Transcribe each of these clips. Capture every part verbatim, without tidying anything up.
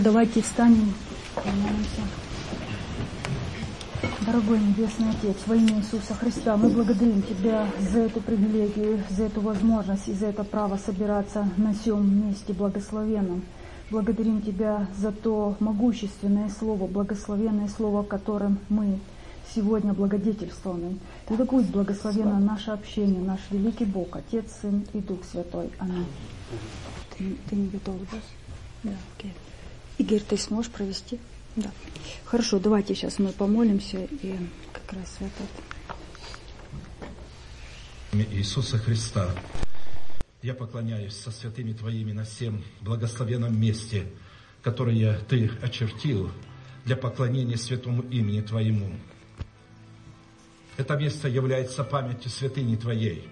Давайте встанем, помолимся. Дорогой Небесный Отец, во имя Иисуса Христа, мы благодарим Тебя за эту привилегию, за эту возможность и за это право собираться на сём месте благословенном. Благодарим Тебя за то могущественное Слово, благословенное Слово, которым мы сегодня благодетельствованы. И да будет благословенно наше общение, наш великий Бог, Отец, Сын и Дух Святой. Аминь. Ты, ты не готов, да? Да, окей. Игорь, ты сможешь провести? Да. Хорошо, давайте сейчас мы помолимся и как раз этот. Иисуса Христа, я поклоняюсь со святыми Твоими на всем благословенном месте, которое Ты очертил для поклонения святому имени Твоему. Это место является памятью святыни Твоей.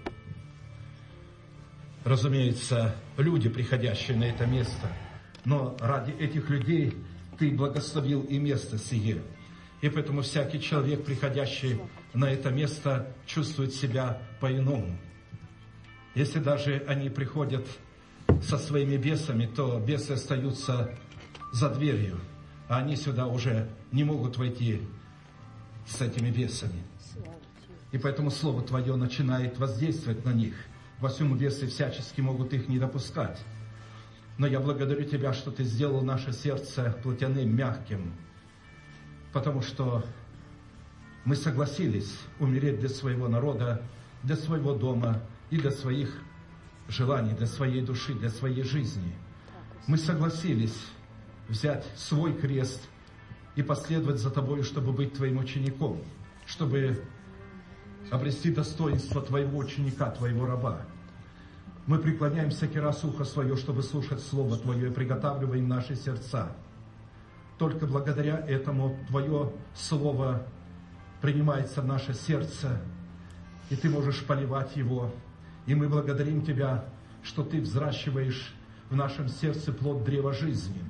Разумеется, люди, приходящие на это место, но ради этих людей Ты благословил и место сие. И поэтому всякий человек, приходящий на это место, чувствует себя по-иному. Если даже они приходят со своими бесами, то бесы остаются за дверью, а они сюда уже не могут войти с этими бесами. И поэтому Слово Твое начинает воздействовать на них. Во всем бесы всячески могут их не допускать. Но я благодарю Тебя, что Ты сделал наше сердце плотяным, мягким, потому что мы согласились умереть для своего народа, для своего дома и для своих желаний, для своей души, для своей жизни. Мы согласились взять свой крест и последовать за Тобой, чтобы быть Твоим учеником, чтобы обрести достоинство Твоего ученика, Твоего раба. Мы преклоняем всякий раз ухо свое, чтобы слушать Слово Твое, и приготавливаем наши сердца. Только благодаря этому Твое Слово принимается в наше сердце, и Ты можешь поливать его. И мы благодарим Тебя, что Ты взращиваешь в нашем сердце плод древа жизни,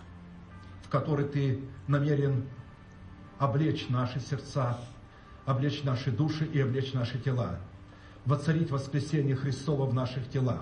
в который Ты намерен облечь наши сердца, облечь наши души и облечь наши тела, воцарить воскресение Христова в наших телах.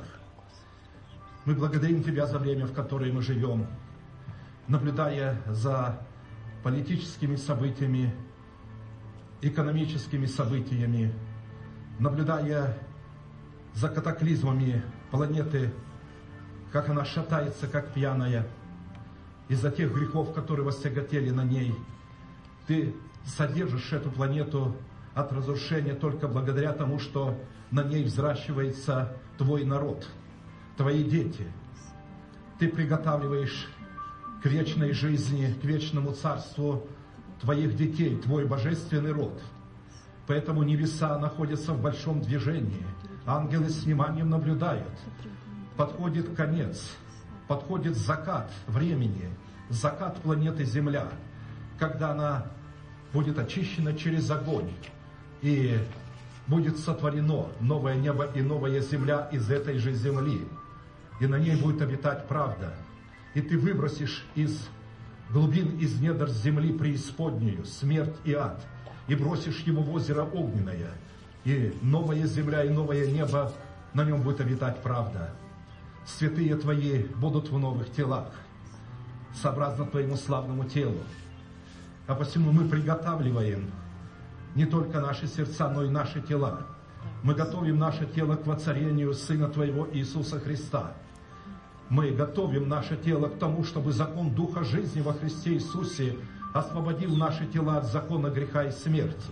Мы благодарим Тебя за время, в которое мы живем, наблюдая за политическими событиями, экономическими событиями, наблюдая за катаклизмами планеты, как она шатается, как пьяная, из-за тех грехов, которые востяготели на ней. Ты содержишь эту планету от разрушения только благодаря тому, что на ней взращивается Твой народ, Твои дети. Ты приготавливаешь к вечной жизни, к вечному царству Твоих детей, Твой божественный род. Поэтому небеса находятся в большом движении. Ангелы с вниманием наблюдают. Подходит конец, подходит закат времени, закат планеты Земля, когда она будет очищена через огонь, и будет сотворено новое небо и новая земля из этой же земли, и на ней будет обитать правда. И ты выбросишь из глубин, из недр земли преисподнюю смерть и ад, и бросишь его в озеро огненное, и новая земля и новое небо, на нем будет обитать правда. Святые Твои будут в новых телах, сообразно Твоему славному телу. А посему мы приготавливаем не только наши сердца, но и наши тела. Мы готовим наше тело к воцарению Сына Твоего Иисуса Христа. Мы готовим наше тело к тому, чтобы закон Духа жизни во Христе Иисусе освободил наши тела от закона греха и смерти.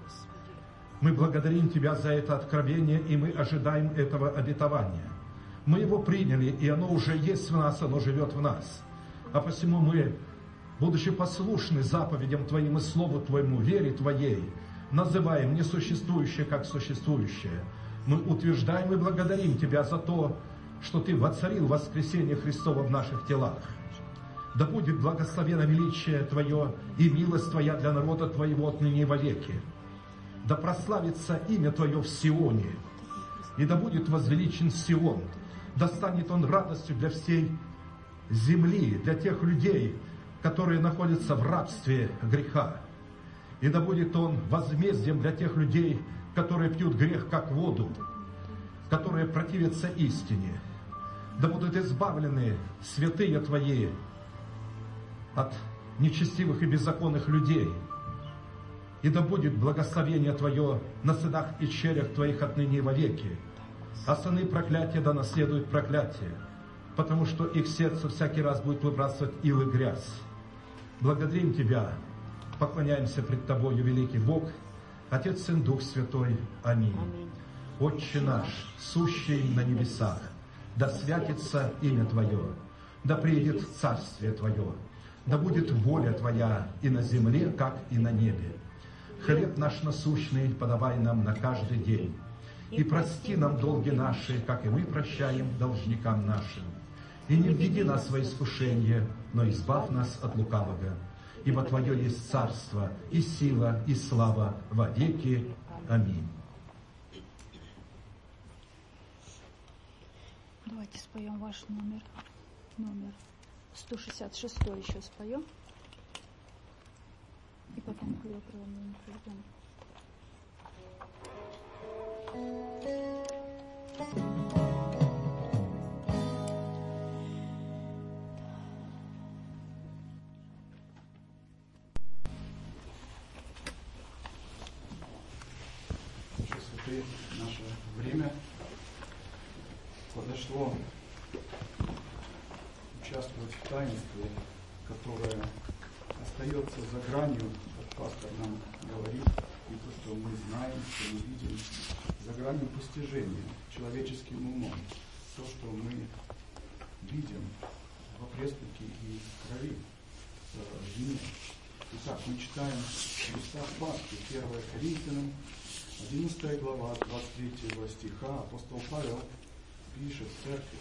Мы благодарим Тебя за это откровение, и мы ожидаем этого обетования. Мы его приняли, и оно уже есть в нас, оно живет в нас. А посему мы, будучи послушны заповедям Твоим и Слову Твоему, вере Твоей, называем несуществующее как существующее. Мы утверждаем и благодарим Тебя за то, что Ты воцарил воскресение Христова в наших телах. Да будет благословено величие Твое и милость Твоя для народа Твоего отныне и вовеки. Да прославится имя Твое в Сионе, и да будет возвеличен Сион, да станет он радостью для всей земли, для тех людей, которые находятся в рабстве греха. И да будет он возмездием для тех людей, которые пьют грех как воду, которые противятся истине. Да будут избавлены святые Твои от нечестивых и беззаконных людей. И да будет благословение Твое на сынах и черях Твоих отныне и вовеки. А сыны проклятия да наследуют проклятие, потому что их сердце всякий раз будет выбрасывать ил и грязь. Благодарим Тебя, поклоняемся пред Тобою, великий Бог, Отец, Сын, Дух Святой. Аминь. Аминь. Отче наш, сущий на небесах, да святится имя Твое, да приедет царствие Твое, да будет воля Твоя и на земле, как и на небе. Хлеб наш насущный подавай нам на каждый день, и прости нам долги наши, как и мы прощаем должникам нашим. И не введи нас во искушение, но избавь нас от лукавого. Ибо Твое есть царство, и сила, и слава во веки. Аминь. Давайте споем ваш номер, номер сто шестьдесят шесть еще споем. И потом хлеб ровно придем. Наше время подошло участвовать в таинстве, которое остается за гранью, как пастор нам говорит, и то, что мы знаем, что мы видим, за гранью постижения человеческим умом. То, что мы видим в опресноке и крови в вине. Итак, мы читаем в местах Пасхи, первое Коринфянам, одиннадцатая глава, двадцать третьего стиха, апостол Павел пишет в церкви: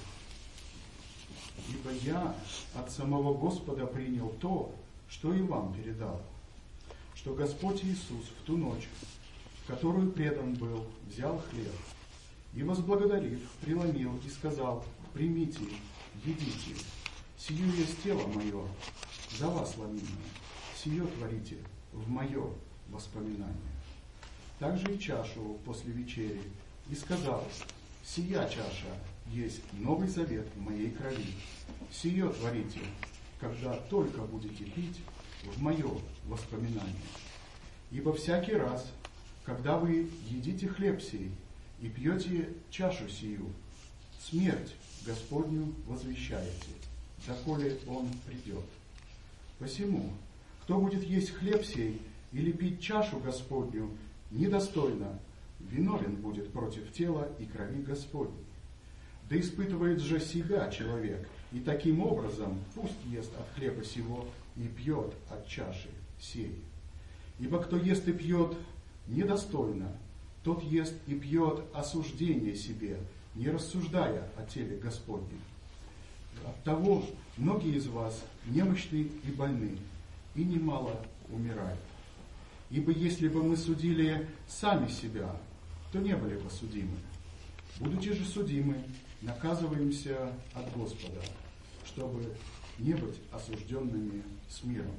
«Ибо я от самого Господа принял то, что и вам передал, что Господь Иисус в ту ночь, в которую предан был, взял хлеб и, возблагодарив, преломил и сказал: примите, едите, сию есть тело мое, за вас ломимое, сие творите в мое воспоминание. Также и чашу после вечери, и сказал: сия чаша есть новый завет в моей крови. Сие творите, когда только будете пить, в мое воспоминание. Ибо всякий раз, когда вы едите хлеб сей и пьете чашу сию, смерть Господню возвещаете, доколе Он придет. Посему, кто будет есть хлеб сей или пить чашу Господню недостойно, виновен будет против тела и крови Господней. Да испытывает же себя человек, и таким образом пусть ест от хлеба сего и пьет от чаши сей. Ибо кто ест и пьет недостойно, тот ест и пьет осуждение себе, не рассуждая о теле Господнем. Оттого многие из вас немощны и больны, и немало умирают. Ибо если бы мы судили сами себя, то не были бы судимы. Будучи же судимы, наказываемся от Господа, чтобы не быть осужденными с миром.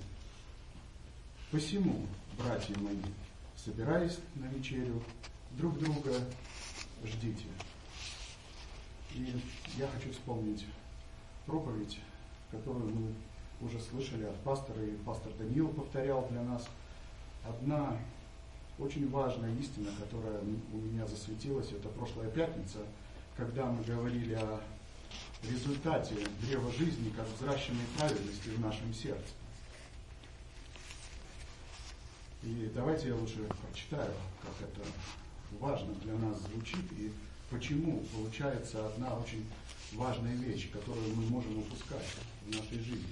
Посему, братья мои, собираясь на вечерю, друг друга ждите. И я хочу вспомнить проповедь, которую мы уже слышали от пастора, и пастор Даниил повторял для нас. Одна очень важная истина, которая у меня засветилась, это прошлая пятница, когда мы говорили о результате древа жизни как взращенной праведности в нашем сердце. И давайте я лучше прочитаю, как это важно для нас звучит и почему получается одна очень важная вещь, которую мы можем упускать в нашей жизни.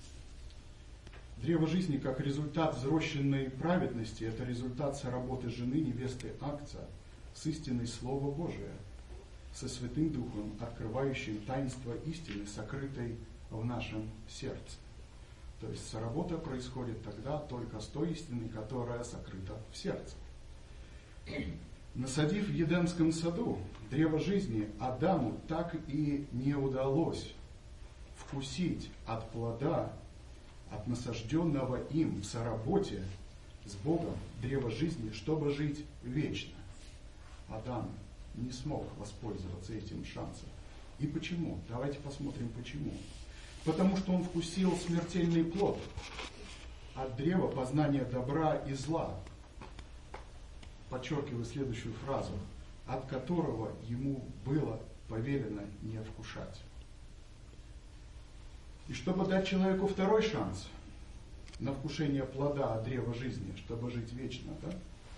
Древо жизни как результат взрощенной праведности – это результат соработы жены, невесты Агнца с истиной Слова Божия, со Святым Духом, открывающим таинство истины, сокрытой в нашем сердце. То есть соработа происходит тогда только с той истиной, которая сокрыта в сердце. Насадив в Едемском саду древо жизни, Адаму так и не удалось вкусить от плода, от насажденного им в соработе с Богом древа жизни, чтобы жить вечно. Адам не смог воспользоваться этим шансом. И почему? Давайте посмотрим, почему. потому что он вкусил смертельный плод от древа познания добра и зла. Подчеркиваю следующую фразу, от которого ему было повелено не вкушать. И чтобы дать человеку второй шанс на вкушение плода от древа жизни, чтобы жить вечно, да?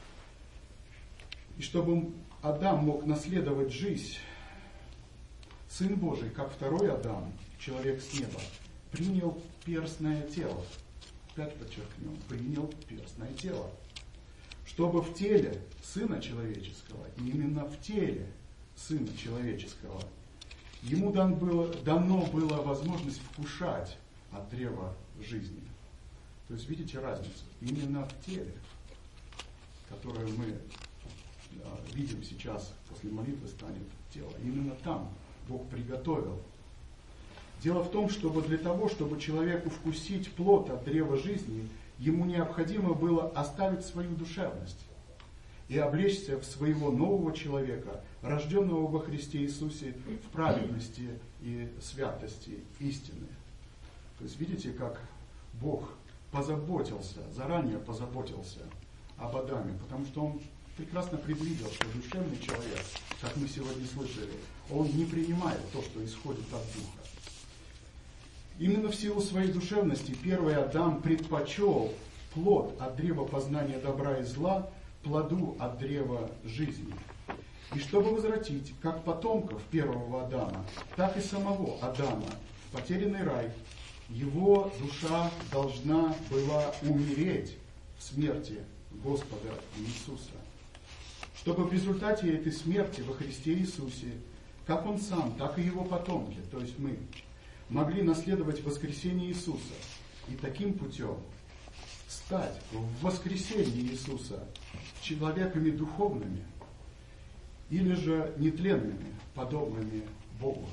И чтобы Адам мог наследовать жизнь, Сын Божий, как второй Адам, человек с неба, принял перстное тело. Опять подчеркнем, принял перстное тело. Чтобы в теле Сына Человеческого, и именно в теле Сына Человеческого, ему дан было, дано было возможность вкушать от древа жизни. То есть видите разницу? Именно в теле, которое мы да, видим сейчас, после молитвы станет тело. Именно там Бог приготовил. Дело в том, чтобы для того, чтобы человеку вкусить плод от древа жизни, ему необходимо было оставить свою душевность и облечься в своего нового человека, рожденного во Христе Иисусе в праведности и святости истины. То есть видите, как Бог позаботился, заранее позаботился об Адаме, потому что Он прекрасно предвидел, что душевный человек, как мы сегодня слышали, он не принимает то, что исходит от Духа. Именно в силу своей душевности первый Адам предпочел плод от древа познания добра и зла плоду от древа жизни. И чтобы возвратить как потомков первого Адама, так и самого Адама в потерянный рай, его душа должна была умереть в смерти Господа Иисуса. Чтобы в результате этой смерти во Христе Иисусе, как Он сам, так и его потомки, то есть мы, могли наследовать воскресение Иисуса и таким путем стать в воскресении Иисуса человеками духовными или же нетленными, подобными Богу.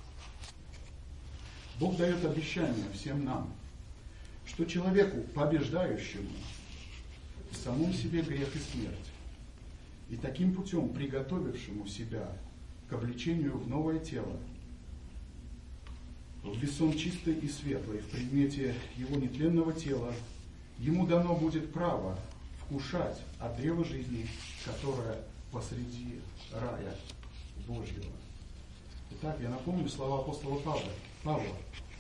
Бог дает обещание всем нам, что человеку, побеждающему в самом себе грех и смерть, и таким путем приготовившему себя к облечению в новое тело, в весон чистый и светлый, в предмете его нетленного тела, ему дано будет право вкушать от древа жизни, которое посреди рая Божьего. Итак, я напомню слова апостола Павла. Павла.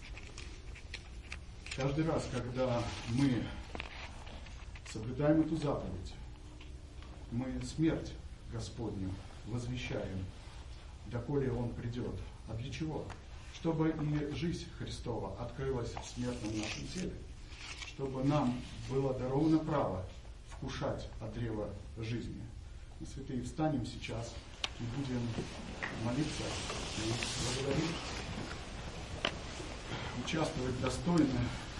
Каждый раз, когда мы соблюдаем эту заповедь, мы смерть Господню возвещаем, доколе Он придет. А для чего? Чтобы и жизнь Христова открылась в смертном нашем теле, чтобы нам было даровано право вкушать от древа жизни. Мы, святые, встанем сейчас и будем молиться и благодарить, участвовать достойно,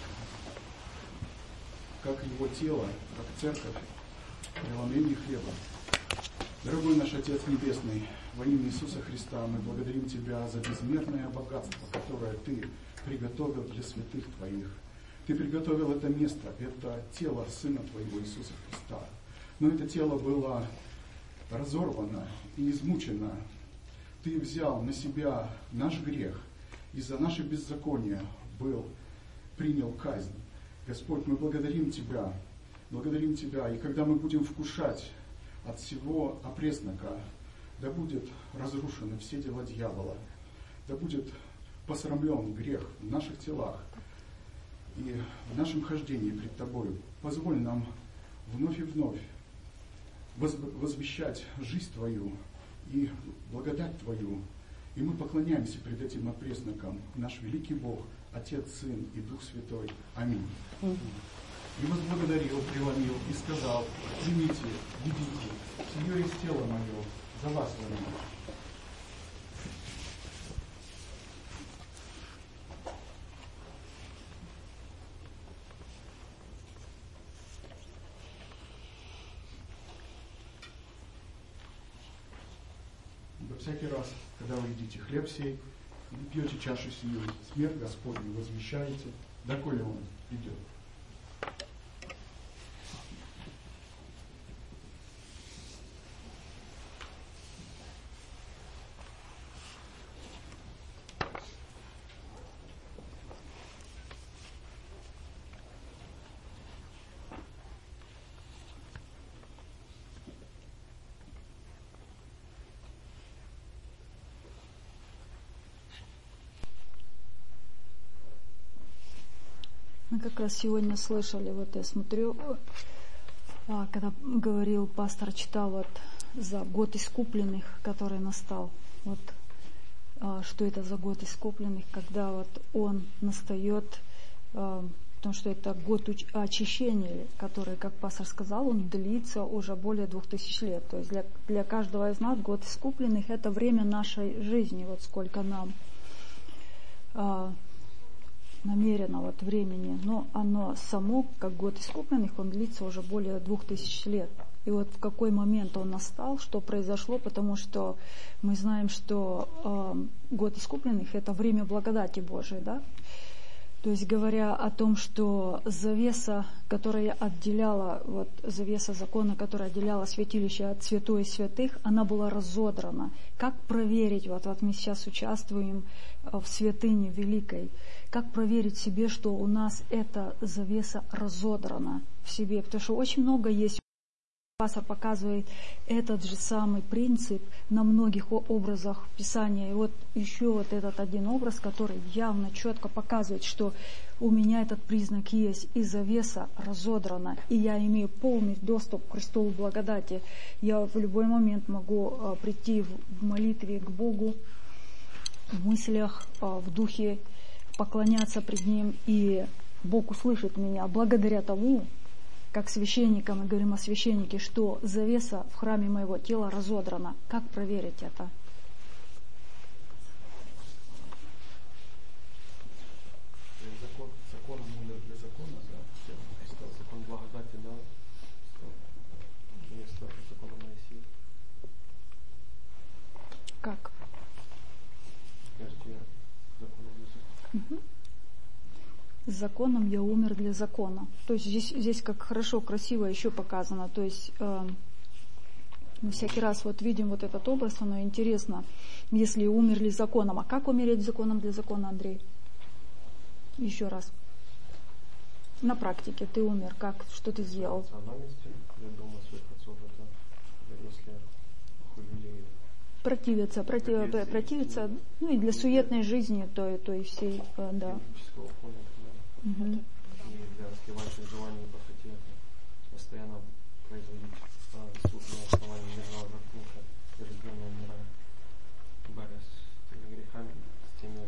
как Его тело, как церковь, в преломлении хлеба. Дорогой наш Отец Небесный, во имя Иисуса Христа мы благодарим Тебя за безмерное богатство, которое Ты приготовил для святых Твоих. Ты приготовил это место, это тело Сына Твоего Иисуса Христа. Но это тело было разорвано и измучено. Ты взял на себя наш грех, и за наше беззаконие был, принял казнь. Господь, мы благодарим Тебя, благодарим Тебя, и когда мы будем вкушать от всего опреснока, да будет разрушены все дела дьявола, да будет посрамлен грех в наших телах и в нашем хождении пред Тобою. Позволь нам вновь и вновь возвещать жизнь Твою и благодать Твою. И мы поклоняемся пред этим опресноком, наш великий Бог, Отец, Сын и Дух Святой. Аминь. И возблагодарил, преломил и сказал: примите, едите, сие есть тело мое, за вас ломимо. Всякий раз, когда вы едите хлеб сей, и пьете чашу сию, смерть Господню возвещаете, доколе Он идет. Мы как раз сегодня слышали, вот я смотрю, когда говорил пастор, читал вот за год искупленных, который настал. Вот что это за год искупленных, когда вот он настает, потому что это год очищения, который, как пастор сказал, он длится уже более двух тысяч лет. То есть для, для каждого из нас год искупленных — это время нашей жизни, вот сколько нам намерено вот времени, но оно само, как год искупленных, он длится уже более двух тысяч лет. И вот в какой момент он настал, что произошло, потому что мы знаем, что э, год искупленных — это время благодати Божией, да? То есть говоря о том, что завеса, которая отделяла, вот завеса закона, которая отделяла святилище от святой святых, она была разодрана. Как проверить, вот, вот мы сейчас участвуем в святыне великой, как проверить себе, что у нас эта завеса разодрана в себе? Потому что очень много есть. Пастор показывает этот же самый принцип на многих образах Писания. И вот еще вот этот один образ, который явно четко показывает, что у меня этот признак есть, и завеса разодрана, и я имею полный доступ к Христовой благодати. Я в любой момент могу прийти в молитве к Богу, в мыслях, в духе, поклоняться пред Ним, и Бог услышит меня благодаря тому, как священникам, мы говорим о священнике, что завеса в храме моего тела разодрана. Как проверить это? Закон, законом умер для закона, да? Стал закон благодати, да? Вместо закона Моисея. Как? Смерть закона для закона. С законом я умер для закона. То есть здесь, здесь как хорошо, красиво еще показано. То есть э, мы всякий раз вот видим вот этот образ, оно интересно, если умерли законом. А как умереть законом для закона, Андрей? Еще раз. На практике ты умер, как, что ты сделал? Противиться, против, противиться, ну и для суетной жизни, то, то и всей, э, да. Угу. И для раскрывающих желаний и похоти постоянно производить суд на основании мирного жертвника, рожденного умирая, борясь с теми грехами, с, теми,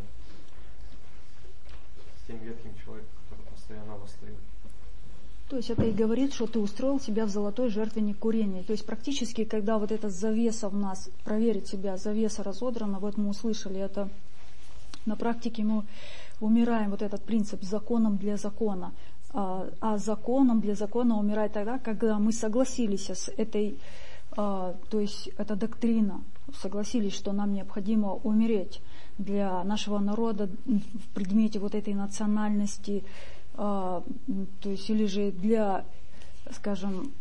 с тем ветхим человеком, который постоянно восстает. То есть это и говорит, что ты устроил себя в золотой жертвенник курения. То есть практически, когда вот эта завеса в нас, проверить себя, завеса разодрана, вот мы услышали это, на практике мы умираем, вот этот принцип, законом для закона. А, а законом для закона умирает тогда, когда мы согласились с этой, а, то есть эта доктрина, согласились, что нам необходимо умереть для нашего народа в предмете вот этой национальности, а, то есть или же для, скажем,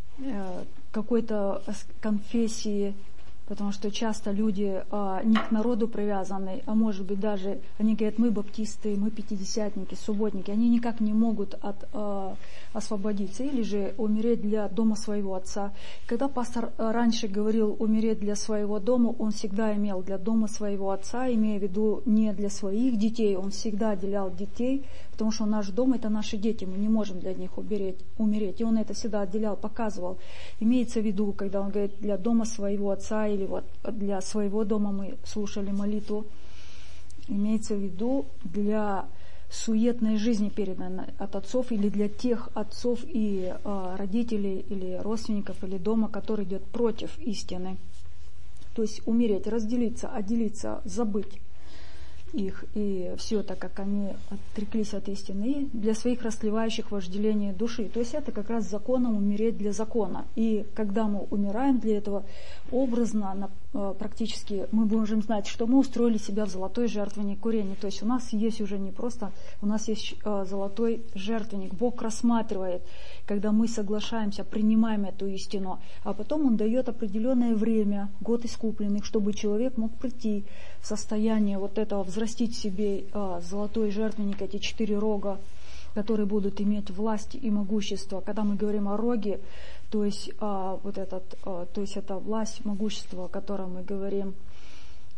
какой-то конфессии, потому что часто люди а, не к народу привязаны, а может быть даже, они говорят, мы баптисты, мы пятидесятники, субботники, они никак не могут от, а, освободиться, или же умереть для дома своего отца. Когда пастор раньше говорил умереть для своего дома, он всегда имел для дома своего отца, имея в виду не для своих детей, он всегда отделял детей, потому что наш дом — это наши дети, мы не можем для них умереть, умереть. И он это всегда отделял, показывал. Имеется в виду, когда он говорит для дома своего отца, или вот для своего дома мы слушали молитву, имеется в виду для суетной жизни, переданной от отцов, или для тех отцов и э, родителей, или родственников, или дома, который идет против истины. То есть умереть, разделиться, отделиться, забыть их, и все это, как они отреклись от истины, для своих растлевающих вожделения души. То есть это как раз законом умереть для закона. И когда мы умираем для этого, образно, практически мы можем знать, что мы устроили себя в золотой жертвенник курения. То есть у нас есть уже не просто, у нас есть золотой жертвенник. Бог рассматривает, когда мы соглашаемся, принимаем эту истину, а потом Он дает определенное время, год искупленных, чтобы человек мог прийти в состояние вот этого, взрастить в себе золотой жертвенник, эти четыре рога, которые будут иметь власть и могущество. Когда мы говорим о роге, то есть а, вот этот, а, то есть это власть, могущество, о котором мы говорим,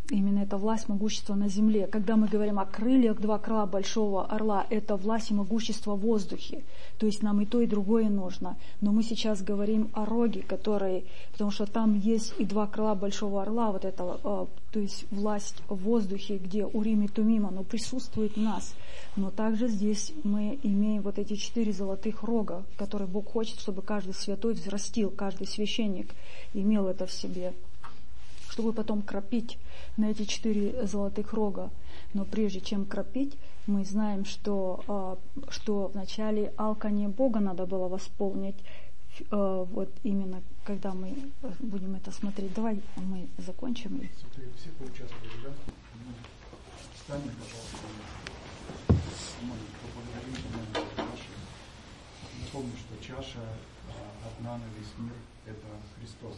Именно это власть, могущество на земле. Когда мы говорим о крыльях, два крыла большого орла, это власть и могущество в воздухе. То есть нам и то, и другое нужно. Но мы сейчас говорим о роге, который, потому что там есть и два крыла большого орла, вот это, то есть власть в воздухе, где Урим и Тумим, оно присутствует в нас. Но также здесь мы имеем вот эти четыре золотых рога, которые Бог хочет, чтобы каждый святой взрастил, каждый священник имел это в себе, чтобы потом кропить на эти четыре золотых рога. Но прежде чем кропить, мы знаем, что, что вначале алканье Бога надо было восполнить. Вот именно когда мы будем это смотреть. Давай мы закончим. Все поучаствовали, да? Встанем, пожалуйста. Мы поблагодарим чашу. Напомню, что чаша одна на весь мир – это Христос.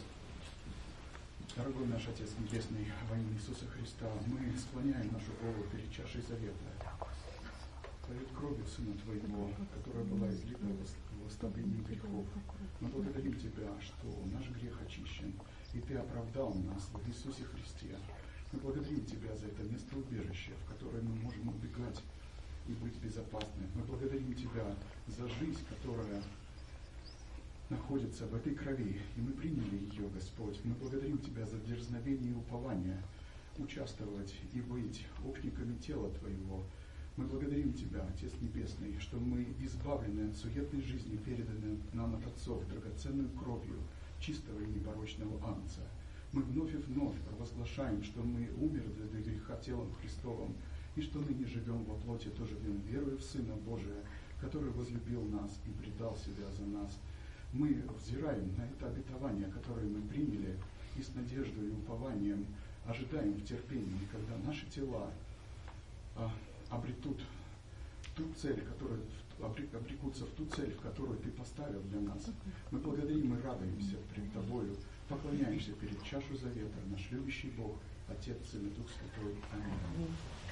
Дорогой наш Отец Небесный, во имя Иисуса Христа, мы склоняем нашу голову перед чашей завета, перед кровью Сына Твоего, которая была излита в оставлении грехов. Мы благодарим Тебя, что наш грех очищен, и Ты оправдал нас в Иисусе Христе. Мы благодарим Тебя за это место убежища, в которое мы можем убегать и быть безопасны. Мы благодарим Тебя за жизнь, которая находится в этой крови, и мы приняли ее, Господь. Мы благодарим Тебя за дерзновение и упование участвовать и быть общниками тела Твоего. Мы благодарим Тебя, Отец Небесный, что мы избавлены от суетной жизни, переданы нам от Отцов драгоценную кровью чистого и непорочного Агнца. Мы вновь и вновь провозглашаем, что мы умерли для греха телом Христовым, и что ныне живем во плоти, то живем верою в Сына Божия, который возлюбил нас и предал себя за нас. Мы взираем на это обетование, которое мы приняли, и с надеждой и упованием ожидаем в терпении, когда наши тела а, обретут ту цель, которая обрекутся в ту цель, в которую Ты поставил для нас. Мы благодарим и радуемся пред Тобою, поклоняемся перед чашу завета, наш любящий Бог, Отец, Сын и Дух Святой. Аминь.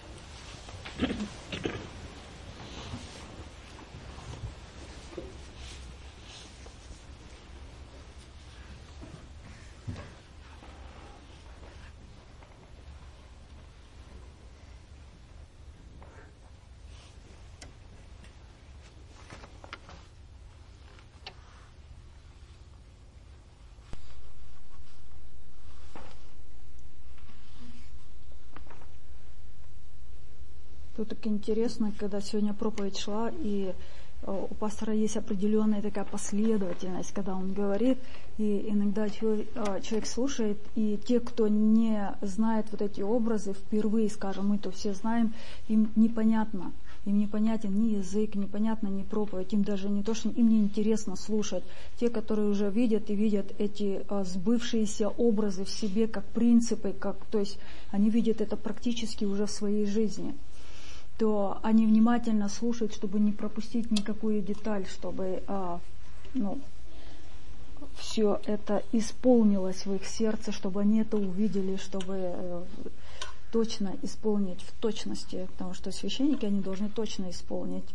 Тут так интересно, когда сегодня проповедь шла, и у пастора есть определенная такая последовательность, когда он говорит, и иногда человек, человек слушает, и те, кто не знает вот эти образы впервые, скажем, мы то все знаем, им непонятно, им непонятен ни язык, непонятно ни проповедь, им даже не то, что им не интересно слушать. Те, которые уже видят и видят эти а, сбывшиеся образы в себе, как принципы, как, то есть они видят это практически уже в своей жизни, то они внимательно слушают, чтобы не пропустить никакую деталь, чтобы а, ну, все это исполнилось в их сердце, чтобы они это увидели, чтобы э, точно исполнить в точности, потому что священники, они должны точно исполнить.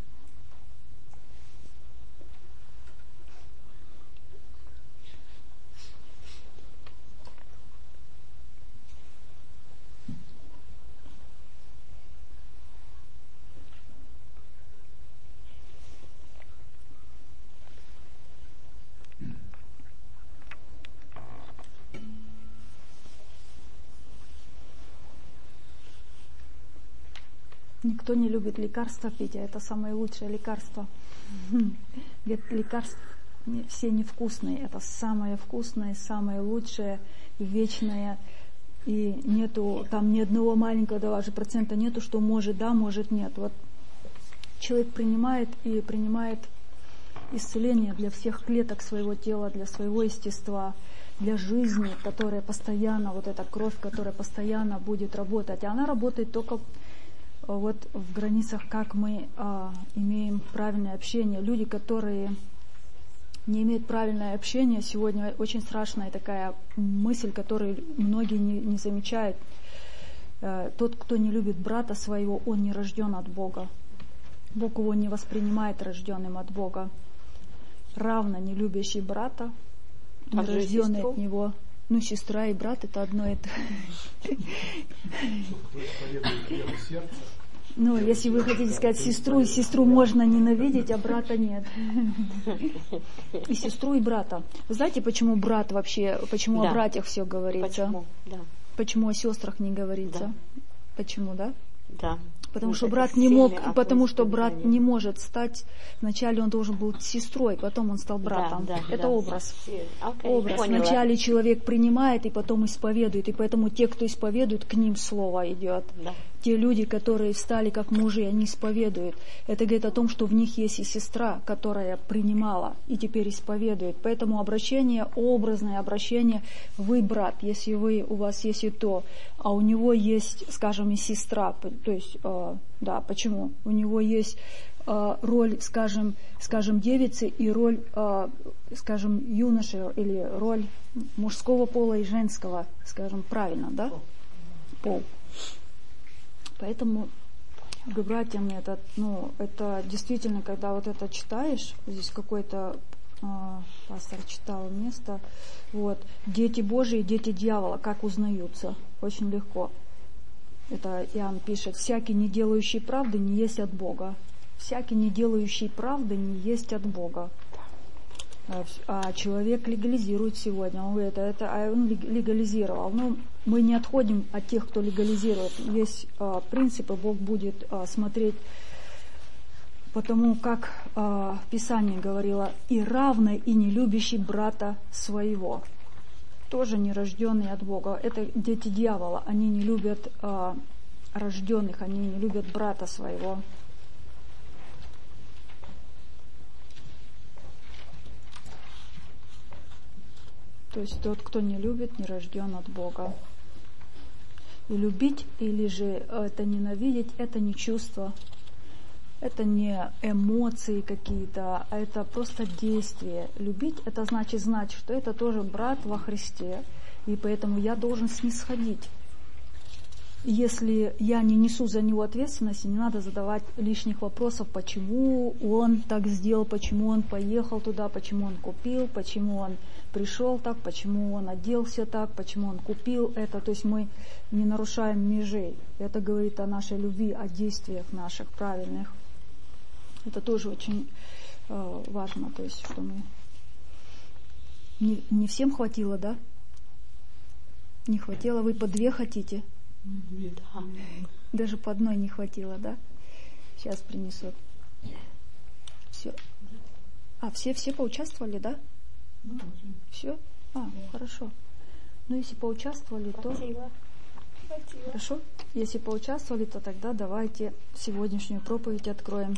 Никто не любит лекарства пить, а это самое лучшее лекарство. Ведь лекарства все невкусные, это самое вкусное, самое лучшее, вечное. И нету там ни одного маленького даже процента нету, что может да, может нет. Вот человек принимает и принимает исцеление для всех клеток своего тела, для своего естества, для жизни, которая постоянно, вот эта кровь, которая постоянно будет работать. И она работает только вот в границах, как мы а, имеем правильное общение. Люди, которые не имеют правильное общение, сегодня очень страшная такая мысль, которую многие не, не замечают. А, тот, кто не любит брата своего, он не рожден от Бога. Бог его не воспринимает рожденным от Бога. Равно не любящий брата, не рожденный от него, Ну, сестра и брат это одно и то. Ну, если вы хотите сказать сестру, сестру можно ненавидеть, а брата нет. И сестру, и брата. Вы знаете, почему брат вообще, почему да. о братьях все говорится? Почему? Да. Почему о сестрах не говорится? Да. Почему, да? Да. Потому вот что брат не мог, потому что брат не может стать. Вначале он должен был сестрой, потом он стал братом. Да, да, это да. образ. Okay, образ. Поняла. Вначале человек принимает и потом исповедует, и поэтому те, кто исповедует, к ним слово идет. Да. Те люди, которые стали как мужи, они исповедуют. Это говорит о том, что в них есть и сестра, которая принимала и теперь исповедует. Поэтому обращение, образное обращение, вы брат, если вы, у вас есть и то, а у него есть, скажем, и сестра. То есть, э, да, почему? У него есть э, роль, скажем, скажем, девицы и роль, э, скажем, юноши, или роль мужского пола и женского, скажем, правильно, да? Пол. Поэтому к братьям это, ну, это действительно, когда вот это читаешь, здесь какой-то э, пастор читал место, вот, дети Божии, дети дьявола, как узнаются? Очень легко. Это Иоанн пишет: всякий, не делающий правды, не есть от Бога. Всякий, не делающий правды, не есть от Бога. А человек легализирует сегодня. Он говорит, это, а он легализировал. Но мы не отходим от тех, кто легализирует. Есть а, принципы, Бог будет а, смотреть, потому как а, Писание говорило: и равный, и не любящий брата своего. Тоже не рожденный от Бога. Это дети дьявола. Они не любят а, рожденных, они не любят брата своего. То есть тот, кто не любит, не рожден от Бога. И любить или же это ненавидеть, это не чувство, это не эмоции какие-то, а это просто действие. Любить — это значит знать, что это тоже брат во Христе, и поэтому я должен снисходить. Если я не несу за него ответственности, не надо задавать лишних вопросов, почему он так сделал, почему он поехал туда, почему он купил, почему он пришел так, почему он оделся так, почему он купил это. То есть мы не нарушаем межей. Это говорит о нашей любви, о действиях наших правильных. Это тоже очень э, важно. То есть, что мы не, не всем хватило, да? Не хватило, вы по две хотите? Да. Даже по одной не хватило, да? Сейчас принесут. Все. А, все, все поучаствовали, да? Все? А, хорошо. Ну, если поучаствовали, то... Хватило. Хватило. Хорошо. Если поучаствовали, то тогда давайте сегодняшнюю проповедь откроем.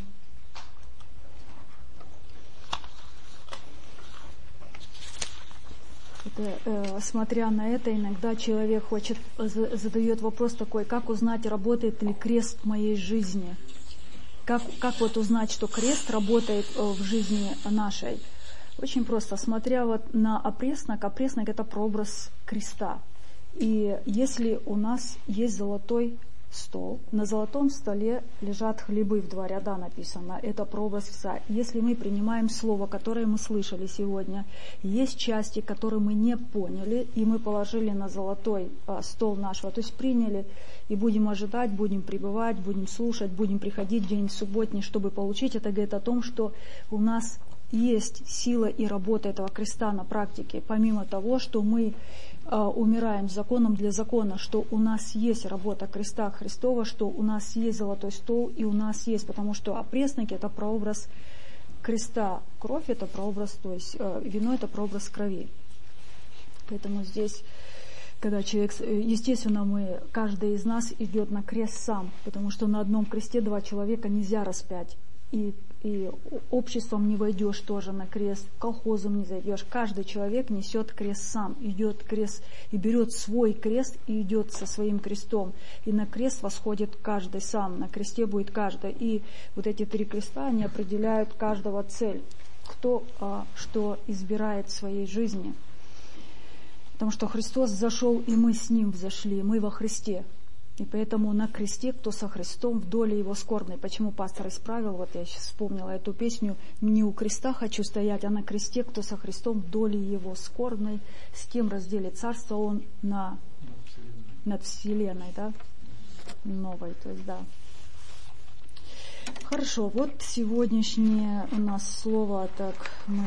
Это, э, смотря на это, иногда человек хочет, задает вопрос такой: как узнать, работает ли крест в моей жизни? Как, как вот узнать, что крест работает в жизни нашей? Очень просто. Смотря вот на опреснок, опреснок — это прообраз креста. И если у нас есть золотой стол, на золотом столе лежат хлебы, в два ряда написано, это прообраз Христа. Если мы принимаем слово, которое мы слышали сегодня, есть части, которые мы не поняли, и мы положили на золотой а, стол нашего, то есть приняли, и будем ожидать, будем пребывать, будем слушать, будем приходить в день субботний, чтобы получить. Это говорит о том, что у нас есть сила и работа этого креста на практике, помимо того, что мы э, умираем законом для закона, что у нас есть работа креста Христова, что у нас есть золотой стол, и у нас есть, потому что опресноки — это прообраз креста, кровь — это прообраз, то есть э, вино — это прообраз крови. Поэтому здесь, когда человек, естественно, мы, каждый из нас идет на крест сам, потому что на одном кресте два человека нельзя распять. И, и обществом не войдешь тоже на крест, колхозом не зайдешь. Каждый человек несет крест сам, идет крест и берет свой крест и идет со своим крестом. И на крест восходит каждый сам, на кресте будет каждый. И вот эти три креста, они определяют каждого цель, кто а, что избирает в своей жизни. Потому что Христос зашел, и мы с Ним взошли, мы во Христе. И поэтому на кресте, кто со Христом, в доле его скорбной. Почему пастор исправил, вот я сейчас вспомнила эту песню, не у креста хочу стоять, а на кресте, кто со Христом, в доле его скорбной, с кем разделит царство он на, над вселенной, да, новой, то есть, да. Хорошо, вот сегодняшнее у нас слово, так мы,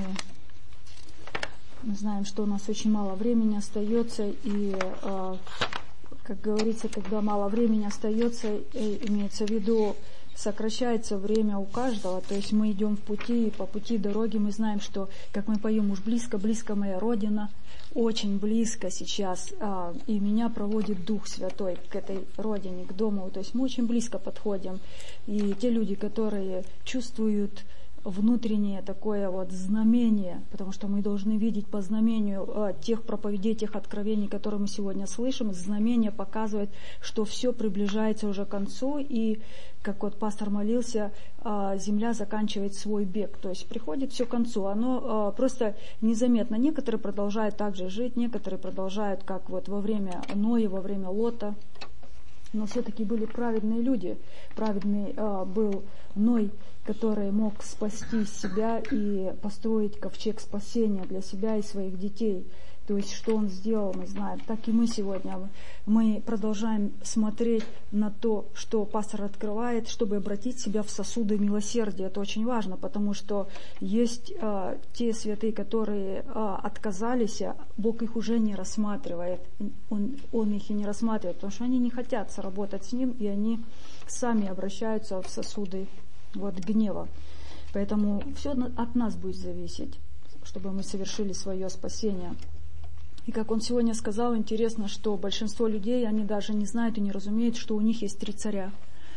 мы знаем, что у нас очень мало времени остается, и, э, как говорится, когда мало времени остается, э, имеется в виду, сокращается время у каждого, то есть мы идем в пути, и по пути дороги мы знаем, что, как мы поем, уж близко, близко моя Родина, очень близко сейчас, а, и меня проводит Дух Святой к этой Родине, к дому, то есть мы очень близко подходим, и те люди, которые чувствуют внутреннее такое вот знамение, потому что мы должны видеть по знамению а, тех проповедей, тех откровений, которые мы сегодня слышим, знамение показывает, что все приближается уже к концу, и как вот пастор молился, земля заканчивает свой бег, то есть приходит все к концу, оно просто незаметно. Некоторые продолжают также жить, некоторые продолжают, как вот во время Ноя, во время Лота, но все-таки были праведные люди. Праведный был Ной, который мог спасти себя и построить ковчег спасения для себя и своих детей. То есть, что он сделал, мы знаем. Так и мы сегодня, мы продолжаем смотреть на то, что пастор открывает, чтобы обратить себя в сосуды милосердия. Это очень важно, потому что есть а, те святые, которые а, отказались, а Бог их уже не рассматривает. Он, он их и не рассматривает, потому что они не хотят сработать с Ним, и они сами обращаются в сосуды вот, гнева. Поэтому все от нас будет зависеть, чтобы мы совершили свое спасение. И как он сегодня сказал, интересно, что большинство людей, они даже не знают и не разумеют, что у них есть три царя.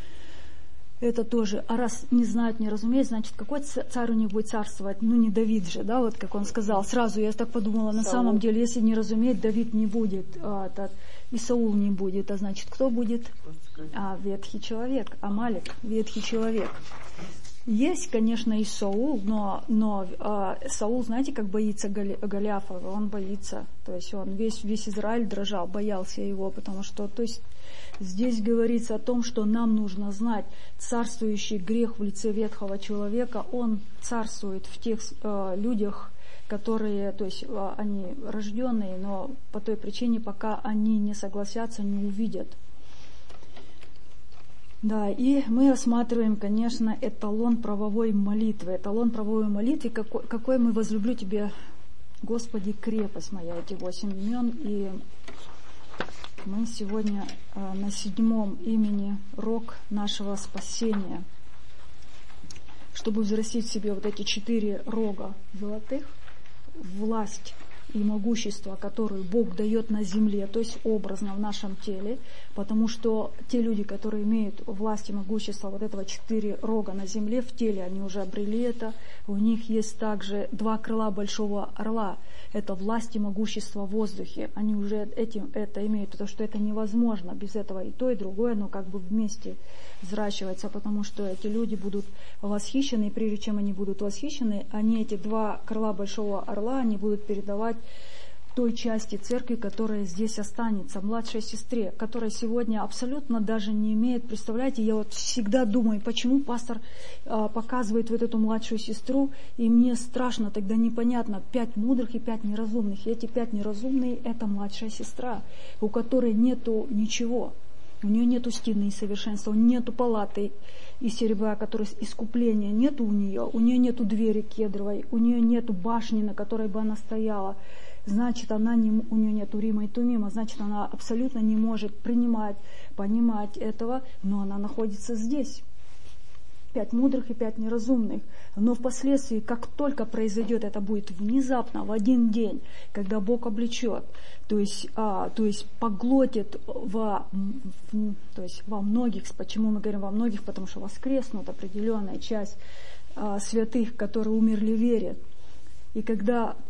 Это тоже, а раз не знают, не разумеют, значит, какой царь у них будет царствовать? Ну, не Давид же, да, вот как он сказал. Сразу я так подумала, на Саул. Самом деле, если не разумеет, Давид не будет, а, так, и Саул не будет, а значит, кто будет? А, ветхий человек, Амалик, ветхий человек. Есть, конечно, и Саул, но, но э, Саул, знаете, как боится Голи, Голиафа, он боится, то есть он весь, весь Израиль дрожал, боялся его, потому что, то есть здесь говорится о том, что нам нужно знать, царствующий грех в лице ветхого человека, он царствует в тех э, людях, которые, то есть э, они рожденные, но по той причине, пока они не согласятся, не увидят. Да, и мы рассматриваем, конечно, эталон правовой молитвы. Эталон правовой молитвы, какой, какой мы возлюблю Тебе, Господи, крепость моя, эти восемь имен. И мы сегодня э, на седьмом имени рог нашего спасения. Чтобы взрастить в себе вот эти четыре рога золотых, власть и могущество, которое Бог дает на земле, то есть образно в нашем теле, потому что те люди, которые имеют власть и могущество вот этого четыре рога на земле, в теле они уже обрели это, у них есть также два крыла большого орла, это власть и могущество в воздухе, они уже этим это имеют, потому что это невозможно, без этого и то, и другое, но как бы вместе взращивается, потому что эти люди будут восхищены, и прежде чем они будут восхищены, они эти два крыла большого орла, они будут передавать той части церкви, которая здесь останется, младшей сестре, которая сегодня абсолютно даже не имеет, представляете, я вот всегда думаю, почему пастор а, показывает вот эту младшую сестру, и мне страшно, тогда непонятно, пять мудрых и пять неразумных, и эти пять неразумные, это младшая сестра, у которой нету ничего, у нее нету стены совершенства, у нее нету палаты из серебра, которой искупления нету у нее, у нее нету двери кедровой, у нее нету башни, на которой бы она стояла, значит, она не, у нее нет Урима и Тумима, значит, она абсолютно не может принимать, понимать этого, но она находится здесь. Пять мудрых и пять неразумных. Но впоследствии, как только произойдет, это будет внезапно, в один день, когда Бог облечет, то есть, а, то есть поглотит во, в, то есть во многих, почему мы говорим во многих, потому что воскреснут определенная часть а, святых, которые умерли в вере. И когда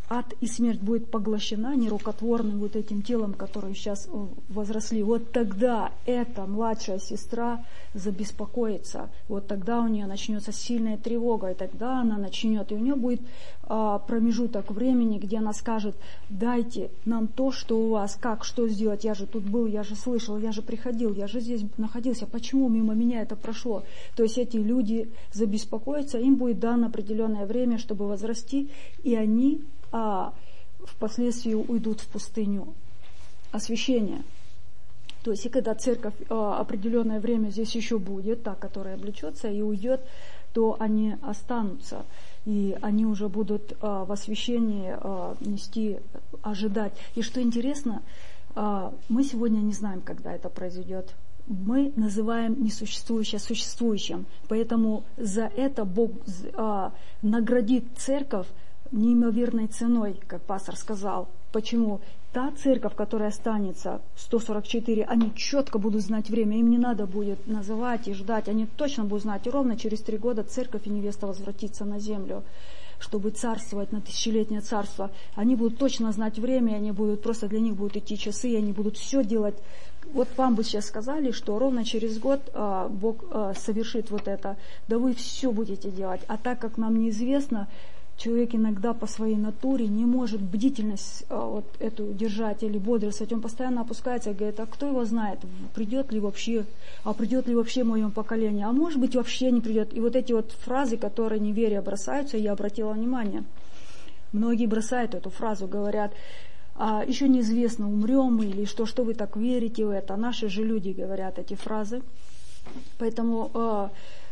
ад и смерть будет поглощена нерукотворным вот этим телом, которое сейчас возросли, вот тогда эта младшая сестра забеспокоится, вот тогда у нее начнется сильная тревога, и тогда она начнет, и у нее будет а, промежуток времени, где она скажет: дайте нам то, что у вас, как, что сделать, я же тут был, я же слышал, я же приходил, я же здесь находился, почему мимо меня это прошло? То есть эти люди забеспокоятся, им будет дано определенное время, чтобы возрасти, и они а, впоследствии уйдут в пустыню освящения. То есть и когда церковь а, определенное время здесь еще будет, та, которая облечется и уйдет, то они останутся, и они уже будут а, в освящении а, нести, ожидать. И что интересно, а, мы сегодня не знаем, когда это произойдет. Мы называем несуществующее существующим. Поэтому за это Бог а, наградит церковь неимоверной ценой, как пастор сказал. Почему? Та церковь, которая останется, сто сорок четыре, они четко будут знать время, им не надо будет называть и ждать, они точно будут знать, и ровно через три года церковь и невеста возвратится на землю, чтобы царствовать на тысячелетнее царство. Они будут точно знать время, они будут, просто для них будут идти часы, и они будут все делать. Вот вам бы сейчас сказали, что ровно через год а, Бог а, совершит вот это, да вы все будете делать. А так как нам неизвестно, человек иногда по своей натуре не может бдительность а, вот эту держать или бодрствовать. Он постоянно опускается и говорит: а кто его знает, придет ли вообще, а придет ли вообще в моем поколении, а может быть вообще не придет. И вот эти вот фразы, которые неверие бросаются, я обратила внимание, многие бросают эту фразу, говорят: а, еще неизвестно, умрем мы или что, что вы так верите в это. Наши же люди говорят эти фразы. Поэтому а,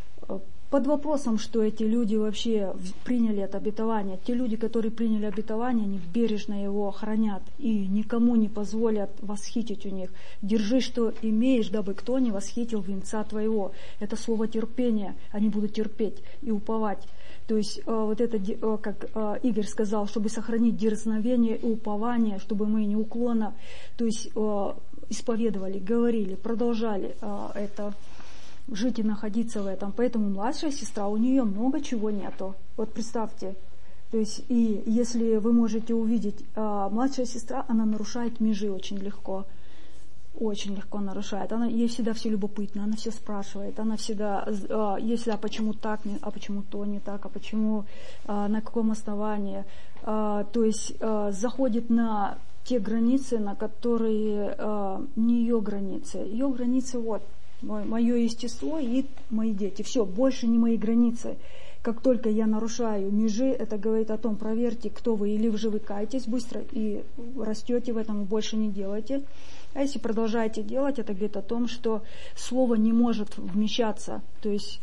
под вопросом, что эти люди вообще приняли это обетование. Те люди, которые приняли обетование, они бережно его хранят и никому не позволят восхитить у них. Держи, что имеешь, дабы кто не восхитил венца твоего. Это слово терпение. Они будут терпеть и уповать. То есть вот это, как Игорь сказал, чтобы сохранить дерзновение и упование, чтобы мы неуклонно, то есть исповедовали, говорили, продолжали это, жить и находиться в этом. Поэтому младшая сестра, у нее много чего нету. Вот представьте. То есть, и если вы можете увидеть, младшая сестра, она нарушает межи очень легко. Очень легко нарушает. Она, ей всегда все любопытно, она все спрашивает, она всегда, ей всегда, почему так, а почему то не так, а почему, на каком основании. То есть заходит на те границы, на которые не ее границы. Ее границы вот, мое естество и мои дети. Все, больше не мои границы. Как только я нарушаю межи, это говорит о том, проверьте, кто вы, или вы же вы каетесь быстро и растете в этом, и больше не делаете. А если продолжаете делать, это говорит о том, что слово не может вмещаться. То есть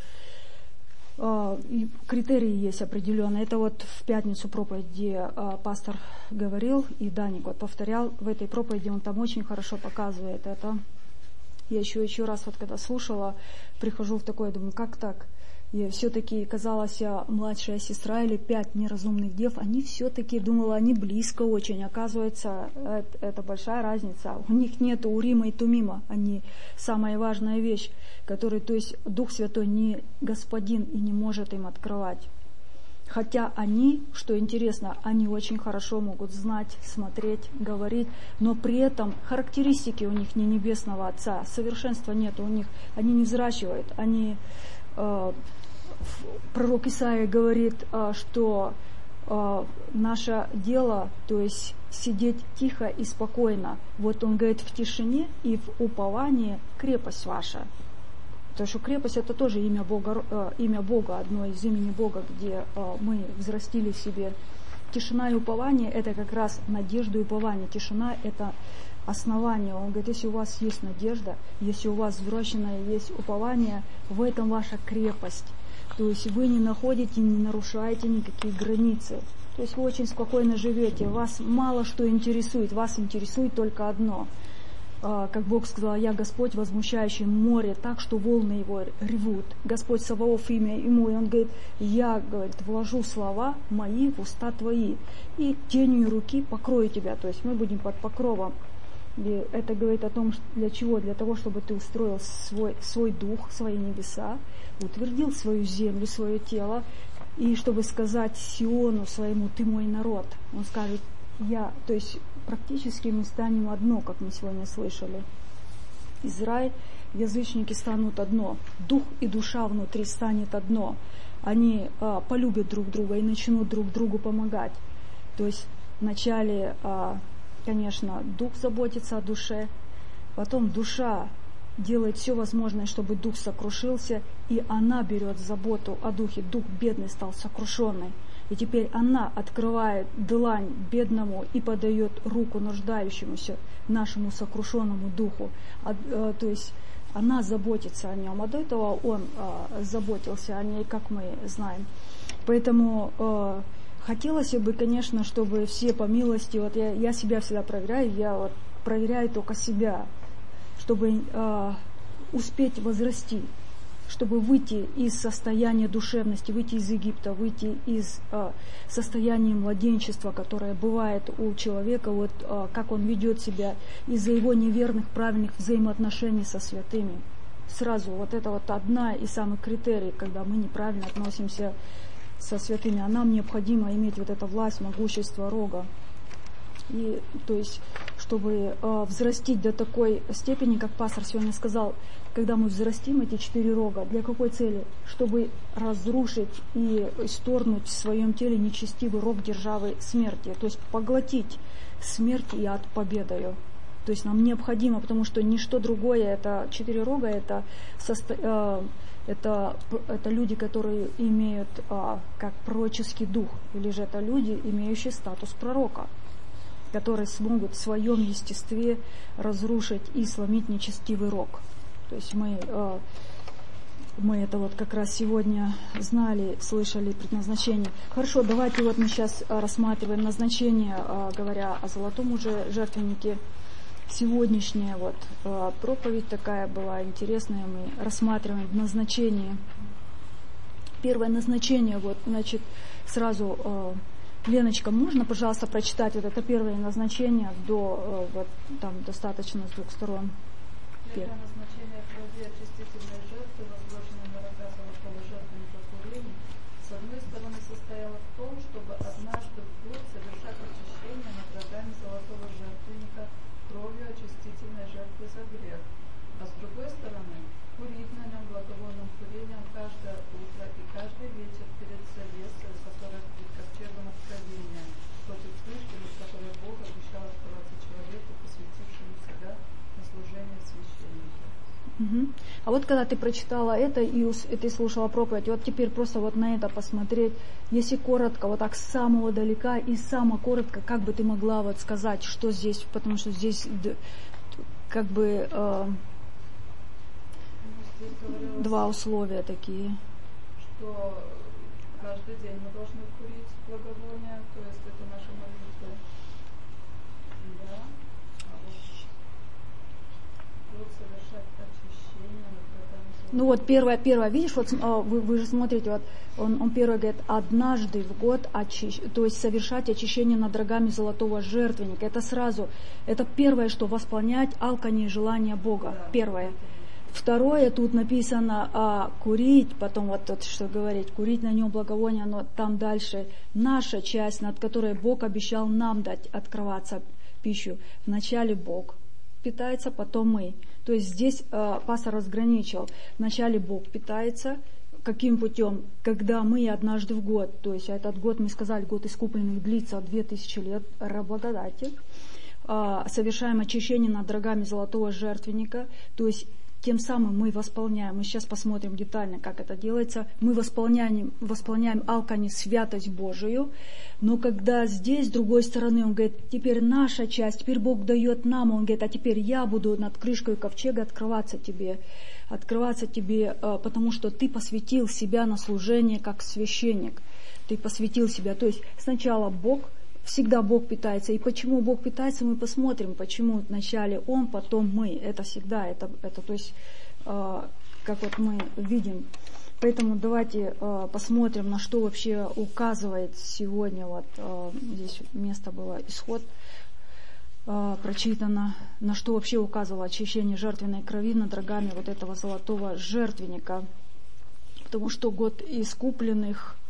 э, критерии есть определенные. Это вот в пятницу проповеди э, пастор говорил, и Даник вот повторял в этой проповеди, он там очень хорошо показывает это. Я еще, еще раз, вот когда слушала, прихожу в такое, думаю, как так? И все-таки казалось, младшая сестра или пять неразумных дев, они все-таки, думала, они близко очень. Оказывается, это, это большая разница. У них нет Урима и Тумима. Они самая важная вещь, которую, то есть Дух Святой не господин и не может им открывать. Хотя они, что интересно, они очень хорошо могут знать, смотреть, говорить, но при этом характеристики у них не небесного Отца, совершенства нет у них, они не взращивают, они... Э, пророк Исаия говорит, э, что э, наше дело, то есть сидеть тихо и спокойно. Вот он говорит, в тишине и в уповании крепость ваша. Потому что крепость — это тоже имя Бога, э, имя Бога, одно из имени Бога, где э, мы взрастили в себе. Тишина и упование — это как раз надежда и упование. Тишина — это основание. Он говорит, если у вас есть надежда, если у вас взращенное есть упование, в этом ваша крепость. То есть вы не находите, не нарушаете никакие границы. То есть вы очень спокойно живете, вас мало что интересует, вас интересует только одно. Как Бог сказал, я Господь, возмущающий море так, что волны его ревут. Господь Саваоф имя ему, и он говорит, я, говорит, вложу слова мои в уста твои, и тенью руки покрою тебя. То есть мы будем под покровом. И это говорит о том, для чего? Для того, чтобы ты устроил свой, свой дух, свои небеса, утвердил свою землю, свое тело, и чтобы сказать Сиону своему: ты мой народ. Он скажет: я, то есть практически мы станем одно, как мы сегодня слышали. Израиль, язычники станут одно, дух и душа внутри станет одно. Они а, полюбят друг друга и начнут друг другу помогать. То есть вначале, а, конечно, дух заботится о душе, потом душа делает все возможное, чтобы дух сокрушился, и она берет заботу о духе. Дух бедный стал сокрушенный. И теперь она открывает длань бедному и подает руку нуждающемуся, нашему сокрушенному духу. А, а, то есть она заботится о нем, а до этого он а, заботился о ней, как мы знаем. Поэтому а, хотелось бы, конечно, чтобы все по милости, вот я, я себя всегда проверяю, я вот проверяю только себя, чтобы а, успеть возрасти, чтобы выйти из состояния душевности, выйти из Египта, выйти из э, состояния младенчества, которое бывает у человека, вот э, как он ведет себя из-за его неверных, правильных взаимоотношений со святыми. Сразу вот это вот одна из самых критерий, когда мы неправильно относимся со святыми, а нам необходимо иметь вот эту власть, могущество Рога. И, то есть, чтобы э, взрастить до такой степени, как пастор сегодня сказал, когда мы взрастим эти четыре рога, для какой цели? Чтобы разрушить и исторгнуть в своем теле нечестивый рог державы смерти, то есть поглотить смерть и ад победою. То есть нам необходимо, потому что ничто другое, это четыре рога, это, состо... э, это, это люди, которые имеют э, как пророческий дух, или же это люди, имеющие статус пророка, которые смогут в своем естестве разрушить и сломить нечестивый рог. То есть мы, э, мы это вот как раз сегодня знали, слышали предназначение. Хорошо, давайте вот мы сейчас рассматриваем назначение, э, говоря о золотом уже жертвеннике. Сегодняшняя вот э, проповедь такая была интересная, мы рассматриваем назначение. Первое назначение, вот, значит, сразу... Э, Леночка, можно, пожалуйста, прочитать вот это первое назначение до, вот, там достаточно с двух сторон. Первое назначение крови очистительной жертвы, возложенной на рога золотого жертвенника курения, с одной стороны состояло в том, чтобы однажды в год совершать очищение над рогами золотого жертвенника кровью очистительной жертвы за грех, а с другой стороны курить на нем благовонным курением каждое утро и каждый вечер перед завесой, которая перед ковчегом откровения, против крышки, над которой Бог обещал открываться человеку, посвятившему себя на служение священника. Угу. А вот когда ты прочитала это и, и ты слушала проповедь, вот теперь просто вот на это посмотреть, если коротко, вот так с самого далека и само коротко, как бы ты могла вот сказать, что здесь, потому что здесь как бы... Э, два условия такие. Что каждый день мы должны курить благовония, то есть это наша молитва. Да. А вот, вот совершать очищение над рогами. Ну вот первое, первое, видишь, вот вы, вы же смотрите, вот он, он первое говорит, однажды в год очищ... то есть совершать очищение над рогами золотого жертвенника. Это сразу, это первое, что восполнять алканье желания Бога. Да. Первое. Второе, тут написано а, курить, потом вот тут что говорить, курить на нем благовоние, но там дальше наша часть, над которой Бог обещал нам дать открываться пищу. Вначале Бог питается, потом мы. То есть здесь а, пастор разграничил. Вначале Бог питается, каким путем? Когда мы однажды в год, то есть этот год, мы сказали, год искупленных длится две тысячи лет, благодати, а, совершаем очищение над рогами золотого жертвенника, то есть тем самым мы восполняем, мы сейчас посмотрим детально, как это делается, мы восполняем, восполняем алкани святость Божию, но когда здесь, с другой стороны, он говорит, теперь наша часть, теперь Бог дает нам, он говорит, а теперь я буду над крышкой ковчега открываться тебе, открываться тебе, потому что ты посвятил себя на служение как священник, ты посвятил себя, то есть сначала Бог, всегда Бог питается. И почему Бог питается, мы посмотрим, почему вначале Он, потом мы. Это всегда, это, это то есть, э, как вот мы видим. Поэтому давайте э, посмотрим, на что вообще указывает сегодня, вот э, здесь место было, исход, э, прочитано, на что вообще указывало очищение жертвенной крови над рогами вот этого золотого жертвенника. Потому что год искупленных,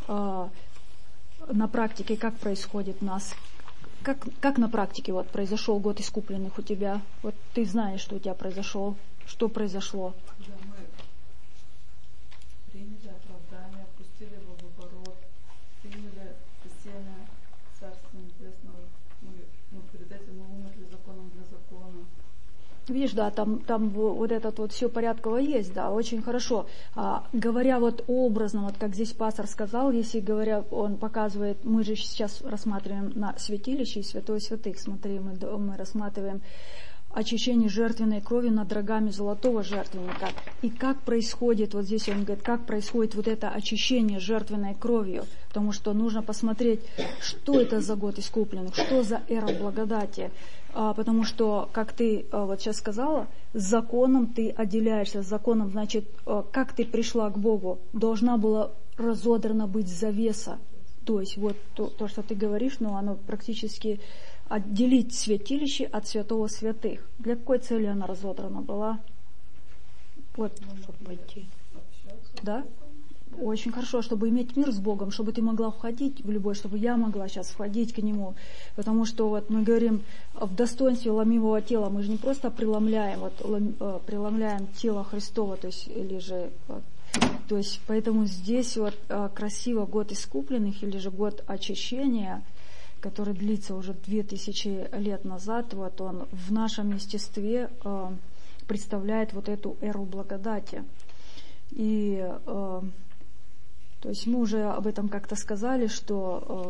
э, на практике как происходит у нас? Как, как на практике вот произошел год искупленных у тебя? Вот ты знаешь, что у тебя произошел. Что произошло? Да, мы приняли оправдание, опустили его в оборот, приняли спасение Царства Небесного. Мы, ну, перед этим мы умерли законом для закона. Видишь, да, там, там вот этот вот все порядково есть, да, очень хорошо. А, говоря вот образно, вот как здесь пастор сказал, если говоря, он показывает, мы же сейчас рассматриваем на святилище и святое святых, смотри, мы, мы рассматриваем очищение жертвенной крови над рогами золотого жертвенника. И как происходит, вот здесь он говорит, как происходит вот это очищение жертвенной кровью, потому что нужно посмотреть, что это за год искупленных, что за эра благодати. А, потому что, как ты а, вот сейчас сказала, с законом ты отделяешься, с законом, значит, а, как ты пришла к Богу, должна была разодрана быть завеса. То есть вот то, то что ты говоришь, но оно практически отделить святилище от святого святых. Для какой цели она разодрана была? Вот, чтобы пойти. Да? Очень хорошо, чтобы иметь мир с Богом, чтобы ты могла входить в любой, чтобы я могла сейчас входить к Нему. Потому что вот мы говорим в достоинстве ломимого тела, мы же не просто преломляем, вот, лом, преломляем тело Христова, то есть, или же, вот, то есть, поэтому здесь вот красиво год искупленных, или же год очищения, который длится уже две тысячи лет назад, вот он в нашем естестве э, представляет вот эту эру благодати. И э, то есть мы уже об этом как-то сказали, что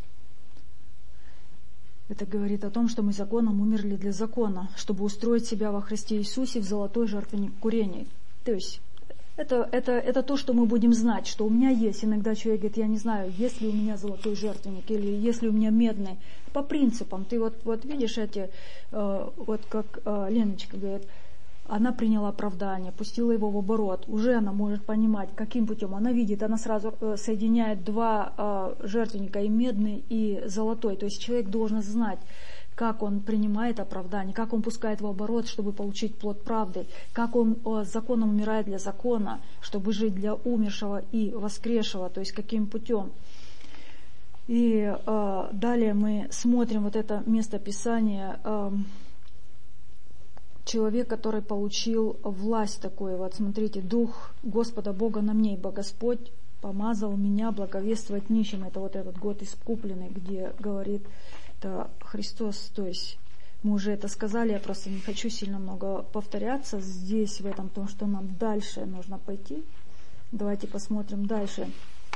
э, это говорит о том, что мы законом умерли для закона, чтобы устроить себя во Христе Иисусе в золотой жертвенник курений. То есть Это, это, это то, что мы будем знать, что у меня есть. Иногда человек говорит, я не знаю, есть ли у меня золотой жертвенник или есть ли у меня медный. По принципам. Ты вот, вот видишь эти, э, вот как э, Леночка говорит, она приняла оправдание, пустила его в оборот. Уже она может понимать, каким путем. Она видит, она сразу э, соединяет два э, жертвенника, и медный, и золотой. То есть человек должен знать, как он принимает оправдание, как он пускает в оборот, чтобы получить плод правды, как он о, законом умирает для закона, чтобы жить для умершего и воскресшего, то есть каким путем. И э, далее мы смотрим вот это место Писания, э, человек, который получил власть такую, вот смотрите, Дух Господа Бога на мне, ибо Господь помазал меня благовествовать нищим. Это вот этот год искупленный, где говорит это Христос, то есть мы уже это сказали, я просто не хочу сильно много повторяться здесь, в этом, потому что нам дальше нужно пойти. Давайте посмотрим дальше.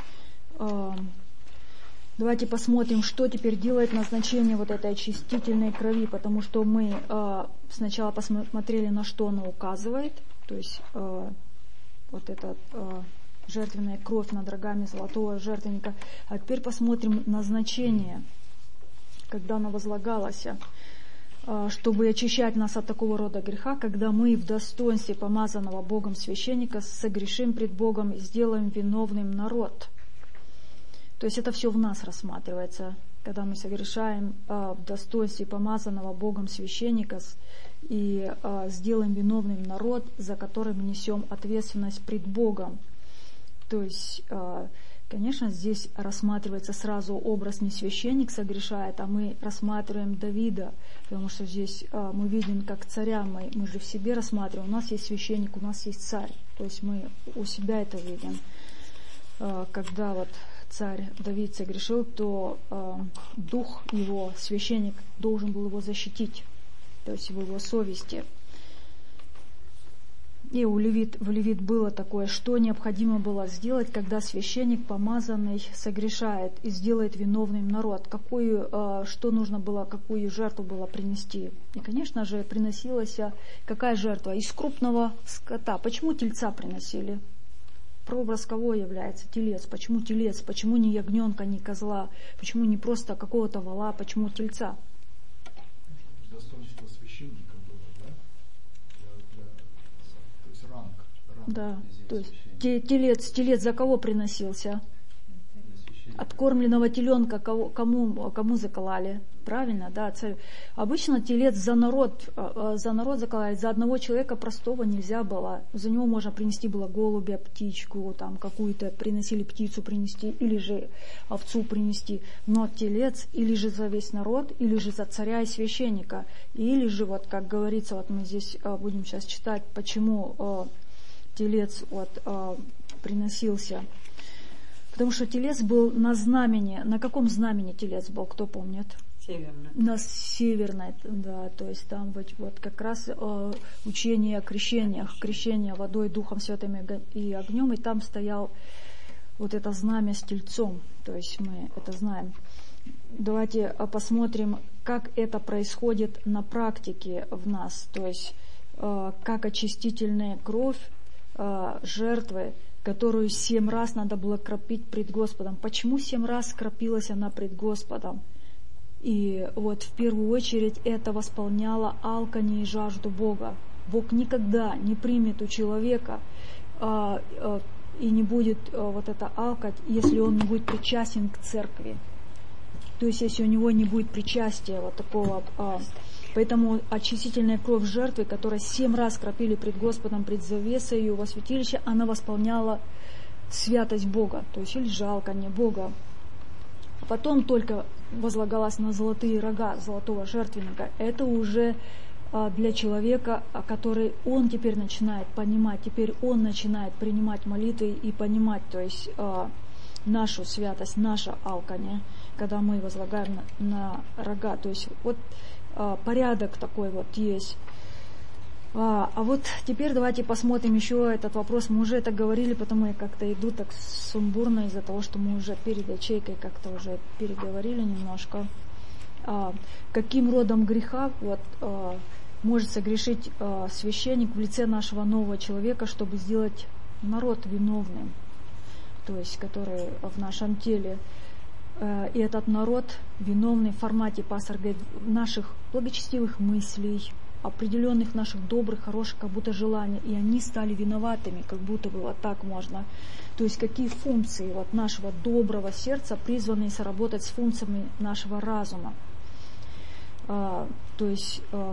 Давайте посмотрим, что теперь делает назначение вот этой очистительной крови, потому что мы сначала посмотрели, на что она указывает, то есть вот эта жертвенная кровь над рогами золотого жертвенника. А теперь посмотрим назначение, когда она возлагалась, чтобы очищать нас от такого рода греха, когда мы в достоинстве помазанного Богом священника согрешим пред Богом и сделаем виновным народ. То есть это все в нас рассматривается, когда мы согрешаем в достоинстве помазанного Богом священника и сделаем виновным народ, за который мы несем ответственность пред Богом. То есть, конечно, здесь рассматривается сразу образ, не священник согрешает, а мы рассматриваем Давида, потому что здесь а, мы видим как царя, мы, мы же в себе рассматриваем, у нас есть священник, у нас есть царь, то есть мы у себя это видим. А, когда вот царь Давид согрешил, то а, дух его, священник, должен был его защитить, то есть в его совести. И у Левит, в Левит было такое, что необходимо было сделать, когда священник помазанный согрешает и сделает виновным народ. Какую, что нужно было, какую жертву было принести. И, конечно же, приносилась какая жертва? Из крупного скота. Почему тельца приносили? Прообраз кого является? Телец. Почему телец? Почему не ягненка, не козла? Почему не просто какого-то вола? Почему тельца? Достоинство священника. Да, то есть телец, телец за кого приносился? откормленного теленка кому, кому заколали? Правильно, да, царь. Обычно телец за народ, за народ заколали, за одного человека простого нельзя было. За него можно принести было голубя, птичку, там какую-то приносили птицу принести, или же овцу принести. Но телец или же за весь народ, или же за царя и священника. Или же, вот как говорится, вот мы здесь будем сейчас читать, почему телец вот приносился. Потому что телец был на знамени. На каком знамени телец был, кто помнит? Северной. На северной, да, то есть там вот, вот как раз э, учение о крещениях, крещение водой, Духом Святым и огнем, и там стоял вот это знамя с тельцом, то есть мы это знаем. Давайте посмотрим, как это происходит на практике в нас, то есть э, как очистительная кровь э, жертвы, которую семь раз надо было кропить пред Господом. Почему семь раз кропилась она пред Господом? И вот в первую очередь это восполняло алканье и жажду Бога. Бог никогда не примет у человека а, а, и не будет а, вот это алкать, если он не будет причастен к церкви. То есть если у него не будет причастия вот такого. А, поэтому очистительная кровь жертвы, которая семь раз кропили пред Господом, пред завесой ее во святилище, она восполняла святость Бога, то есть или жалканье Бога. Потом только возлагалась на золотые рога золотого жертвенника. Это уже а, для человека, который он теперь начинает понимать, теперь он начинает принимать молитвы и понимать, то есть а, нашу святость, наше алканье, когда мы возлагаем на, на рога. То есть вот а, порядок такой вот есть. А, а вот теперь давайте посмотрим еще этот вопрос. Мы уже это говорили, потому я как-то иду так сумбурно из-за того, что мы уже перед ячейкой как-то уже переговорили немножко. А, каким родом греха вот, а, может согрешить а, священник в лице нашего нового человека, чтобы сделать народ виновным, то есть который в нашем теле. А, и этот народ виновный в формате, пастор говорит, наших благочестивых мыслей, определенных наших добрых, хороших, как будто желаний, и они стали виноватыми, как будто бы вот так можно. То есть какие функции вот нашего доброго сердца призваны соработать с функциями нашего разума. А, то есть а,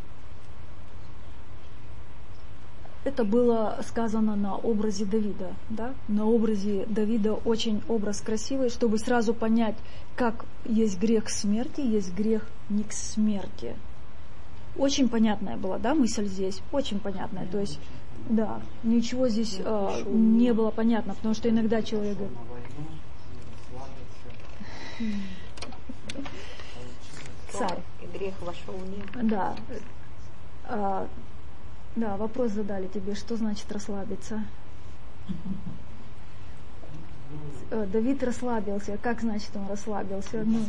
это было сказано на образе Давида, да? На образе Давида очень образ красивый, чтобы сразу понять, как есть грех смерти, есть грех не к смерти. Очень понятная была, да, мысль здесь, очень понятная, то есть, да, ничего здесь э, не было понятно, потому что иногда человек говорит... Царь. И грех вошел в них. Да. А, да, вопрос задали тебе, что значит расслабиться? Давид расслабился, как значит он расслабился? Ну,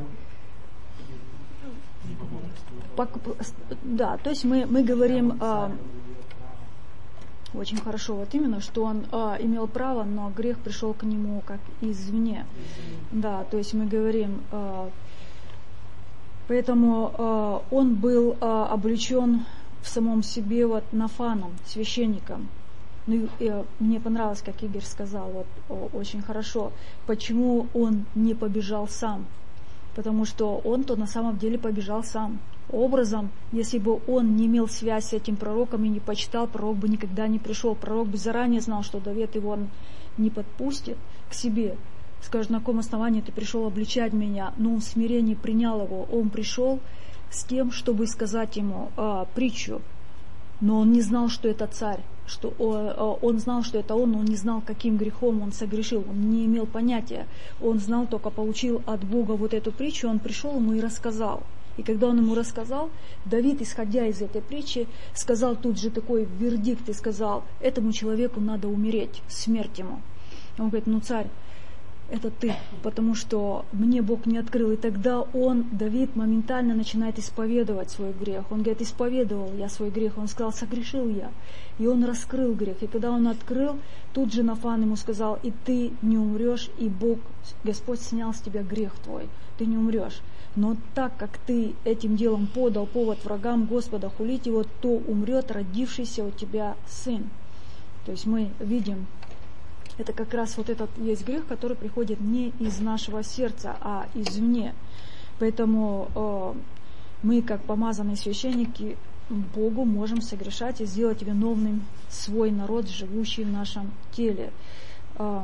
да, то есть мы, мы говорим а, очень хорошо, вот именно, что он а, имел право, но грех пришел к нему как извне. Да, то есть мы говорим, а, поэтому а, он был а, облечен в самом себе вот Нафаном, священником. Ну, и, мне понравилось, как Игорь сказал, вот, о, очень хорошо, почему он не побежал сам. Потому что он-то на самом деле побежал сам. Образом, если бы он не имел связь с этим пророком и не почитал, пророк бы никогда не пришел. Пророк бы заранее знал, что Давид его не подпустит к себе. Скажет, на каком основании ты пришел обличать меня? Но он в смирении принял его. Он пришел с тем, чтобы сказать ему а, притчу. Но он не знал, что это царь. Что он, он знал, что это он, но он не знал, каким грехом он согрешил. Он не имел понятия. Он знал, только получил от Бога вот эту притчу. Он пришел ему и рассказал. И когда он ему рассказал, Давид, исходя из этой притчи, сказал тут же такой вердикт и сказал, этому человеку надо умереть, смерть ему. Он говорит, ну царь, это ты, потому что мне Бог не открыл. И тогда он, Давид, моментально начинает исповедовать свой грех. Он говорит, исповедовал я свой грех. Он сказал, согрешил я. И он раскрыл грех. И когда он открыл, тут же Нафан ему сказал, и ты не умрешь, и Бог, Господь снял с тебя грех твой. Ты не умрешь. Но так как ты этим делом подал повод врагам Господа хулить его, то умрет родившийся у тебя сын. То есть мы видим Это как раз вот этот есть грех, который приходит не из нашего сердца, а извне. Поэтому э, мы, как помазанные священники, Богу можем согрешать и сделать виновным свой народ, живущий в нашем теле. Э,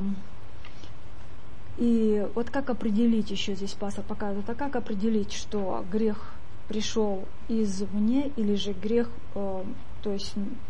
и вот как определить, еще здесь пастор показывает, а как определить, что грех пришел извне или же грех, э, то есть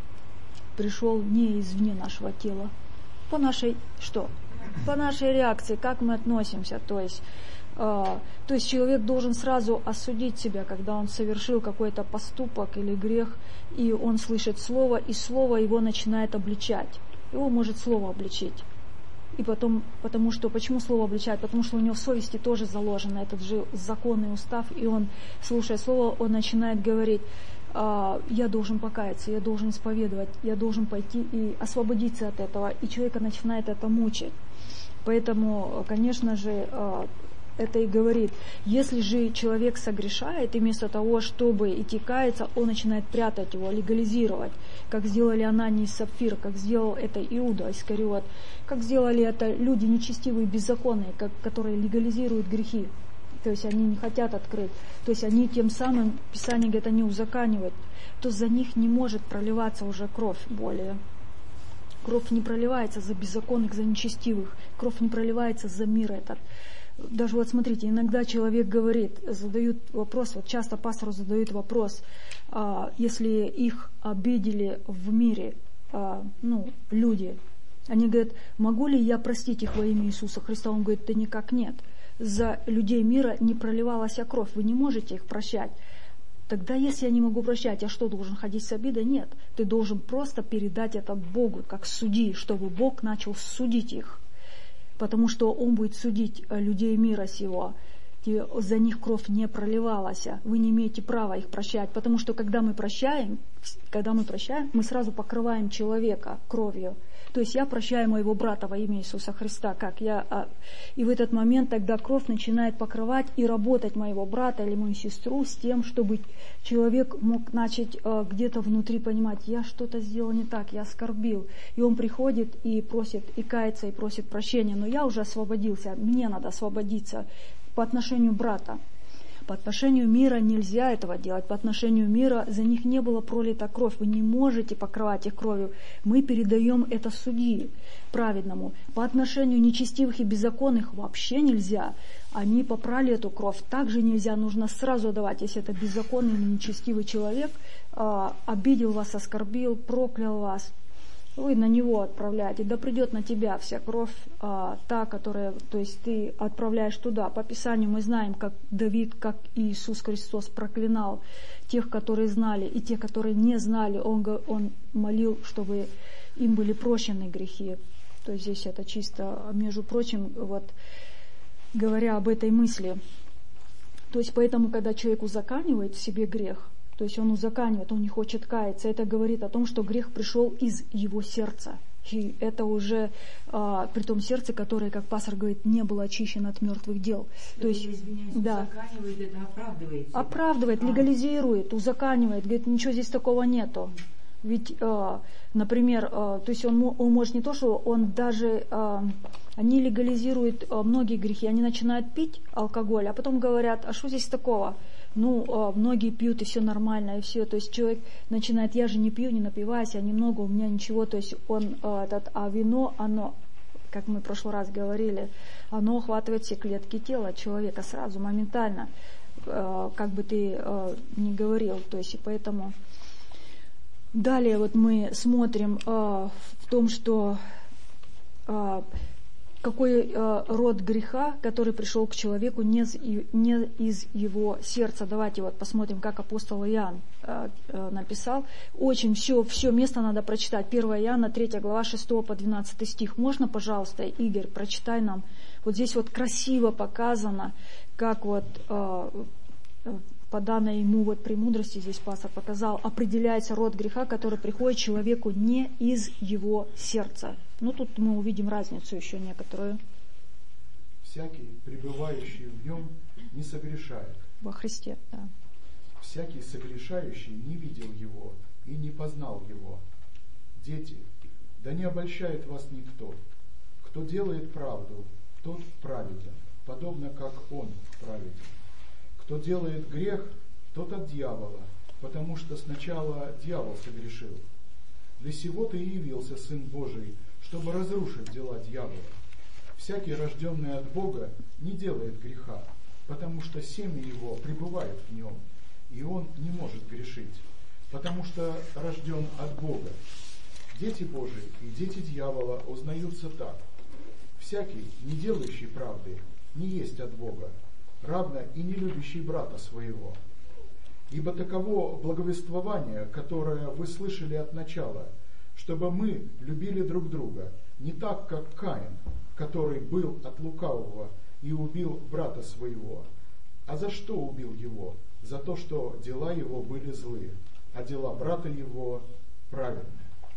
пришел не извне нашего тела? По нашей, что? По нашей реакции, как мы относимся. То есть, э, то есть человек должен сразу осудить себя, когда он совершил какой-то поступок или грех, и он слышит слово, и слово его начинает обличать. Его может слово обличить. И потом, потому что, почему слово обличает? Потому что у него в совести тоже заложен этот же законный устав, и он, слушая слово, он начинает говорить: я должен покаяться, я должен исповедовать, я должен пойти и освободиться от этого. И человека начинает это мучить. Поэтому, конечно же, это и говорит, если же человек согрешает, и вместо того, чтобы идти каяться, он начинает прятать его, легализировать, как сделали Анания и Сапфир, как сделал это Иуда Искариот, как сделали это люди нечестивые, беззаконные, как, которые легализируют грехи. То есть они не хотят открыть. То есть они тем самым, Писание говорит, они узаканивают. То за них не может проливаться уже кровь более. Кровь не проливается за беззаконных, за нечестивых. Кровь не проливается за мир этот. Даже вот смотрите, иногда человек говорит, задают вопрос, вот часто пастору задают вопрос, а, если их обидели в мире, а, ну, люди, они говорят, могу ли я простить их во имя Иисуса Христа? Он говорит, да никак нет. За людей мира не проливалась кровь, вы не можете их прощать. Тогда, если я не могу прощать, я что, должен ходить с обидой? Нет. Ты должен просто передать это Богу, как судьи, чтобы Бог начал судить их. Потому что Он будет судить людей мира сего. И за них кровь не проливалась. Вы не имеете права их прощать. Потому что когда мы прощаем, когда мы прощаем, мы сразу покрываем человека кровью. То есть я прощаю моего брата во имя Иисуса Христа, как я, и в этот момент тогда кровь начинает покрывать и работать моего брата или мою сестру с тем, чтобы человек мог начать где-то внутри понимать, я что-то сделал не так, я оскорбил. И он приходит и просит, и кается, и просит прощения, но я уже освободился, мне надо освободиться по отношению брата. По отношению мира нельзя этого делать. По отношению мира за них не было пролита кровь. Вы не можете покрывать их кровью. Мы передаем это судьи праведному. По отношению нечестивых и беззаконных вообще нельзя. Они попрали эту кровь. Также нельзя. Нужно сразу давать, если это беззаконный или нечестивый человек, э, обидел вас, оскорбил, проклял вас. Вы на него отправляете, да придет на тебя вся кровь, а, та, которая, то есть ты отправляешь туда. По Писанию мы знаем, как Давид, как Иисус Христос проклинал тех, которые знали, и тех, которые не знали. Он, он молил, чтобы им были прощены грехи. То есть здесь это чисто, между прочим, вот говоря об этой мысли. То есть поэтому, когда человек узаканивает в себе грех, то есть он узаканивает, он не хочет каяться. Это говорит о том, что грех пришел из его сердца. И это уже а, при том сердце, которое, как пастор говорит, не было очищено от мертвых дел. Это, то есть, извиняюсь, да, узаканивает, это оправдывает себя. Оправдывает, а. легализирует, узаканивает. Говорит, ничего здесь такого нету. Ведь, а, например, а, то есть он, он может не то, что он даже... А, они легализируют а, многие грехи. Они начинают пить алкоголь, а потом говорят, а что здесь такого? Ну, многие пьют, и все нормально, и все. То есть человек начинает, я же не пью, не напиваюсь, я немного, у меня ничего. То есть он, этот, а вино, оно, как мы в прошлый раз говорили, оно охватывает все клетки тела человека сразу, моментально, как бы ты ни говорил. То есть и поэтому... Далее вот мы смотрим в том, что... какой э, род греха, который пришел к человеку не из, не из его сердца. Давайте вот посмотрим, как апостол Иоанн э, э, написал. Очень все, все место надо прочитать. первое Иоанна, третья глава, шестой по двенадцатый стих. Можно, пожалуйста, Игорь, прочитай нам. Вот здесь вот красиво показано, как вот э, по данной ему вот премудрости, здесь пастор показал, определяется род греха, который приходит человеку не из его сердца. Ну, тут мы увидим разницу еще некоторую. Всякий, пребывающий в нем, не согрешает. Во Христе, да. Всякий согрешающий не видел его и не познал его. Дети, да не обольщает вас никто. Кто делает правду, тот праведен, подобно как он праведен. Кто делает грех, тот от дьявола, потому что сначала дьявол согрешил. Для сего-то и явился Сын Божий, чтобы разрушить дела дьявола. Всякий, рожденный от Бога, не делает греха, потому что семя его пребывает в нем, и он не может грешить, потому что рожден от Бога. Дети Божии и дети дьявола узнаются так. Всякий, не делающий правды, не есть от Бога, равно и не любящий брата своего. Ибо таково благовествование, которое вы слышали от начала, чтобы мы любили друг друга, не так, как Каин, который был от лукавого и убил брата своего. А за что убил его? За то, что дела его были злые, а дела брата его праведные.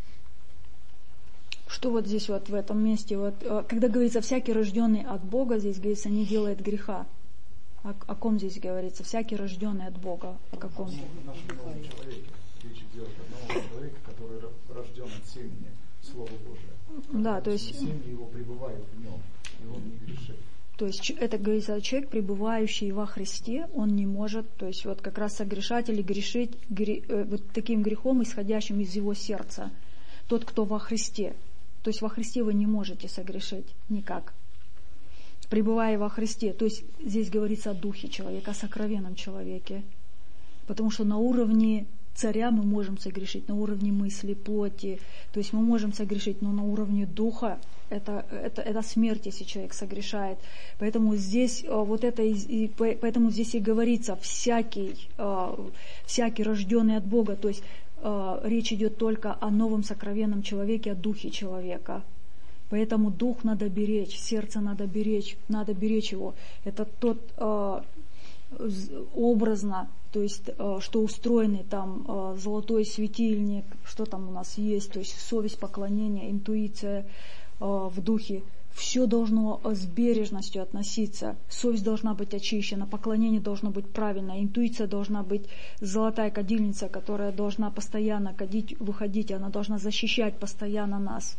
Что вот здесь вот в этом месте, вот, когда говорится «всякий рожденный от Бога», здесь говорится «не делает греха». О, о ком здесь говорится? Всякий рожденный от Бога. О каком? В нашем новом человеке. Речь идет о новом человеке, который рожден от семени Слова Божия. Да, то есть... Семя его пребывает в нем, и он не грешит. То есть это говорится, человек, пребывающий во Христе, он не может, то есть вот как раз согрешать или грешить гре, вот таким грехом, исходящим из его сердца. Тот, кто во Христе. То есть во Христе вы не можете согрешить никак. Пребывая во Христе. То есть здесь говорится о духе человека, о сокровенном человеке. Потому что на уровне царя мы можем согрешить, на уровне мысли, плоти. То есть мы можем согрешить, но на уровне духа это, это, это смерть, если человек согрешает. Поэтому здесь вот это и, поэтому здесь и говорится всякий, всякий рожденный от Бога. То есть речь идет только о новом сокровенном человеке, о духе человека. Поэтому дух надо беречь, сердце надо беречь, надо беречь его. Это тот э, образно, то есть, э, что устроенный там э, золотой светильник, что там у нас есть, то есть совесть, поклонение, интуиция э, в духе. Все должно с бережностью относиться. Совесть должна быть очищена, поклонение должно быть правильно, интуиция должна быть золотая кадильница, которая должна постоянно кадить, выходить, она должна защищать постоянно нас.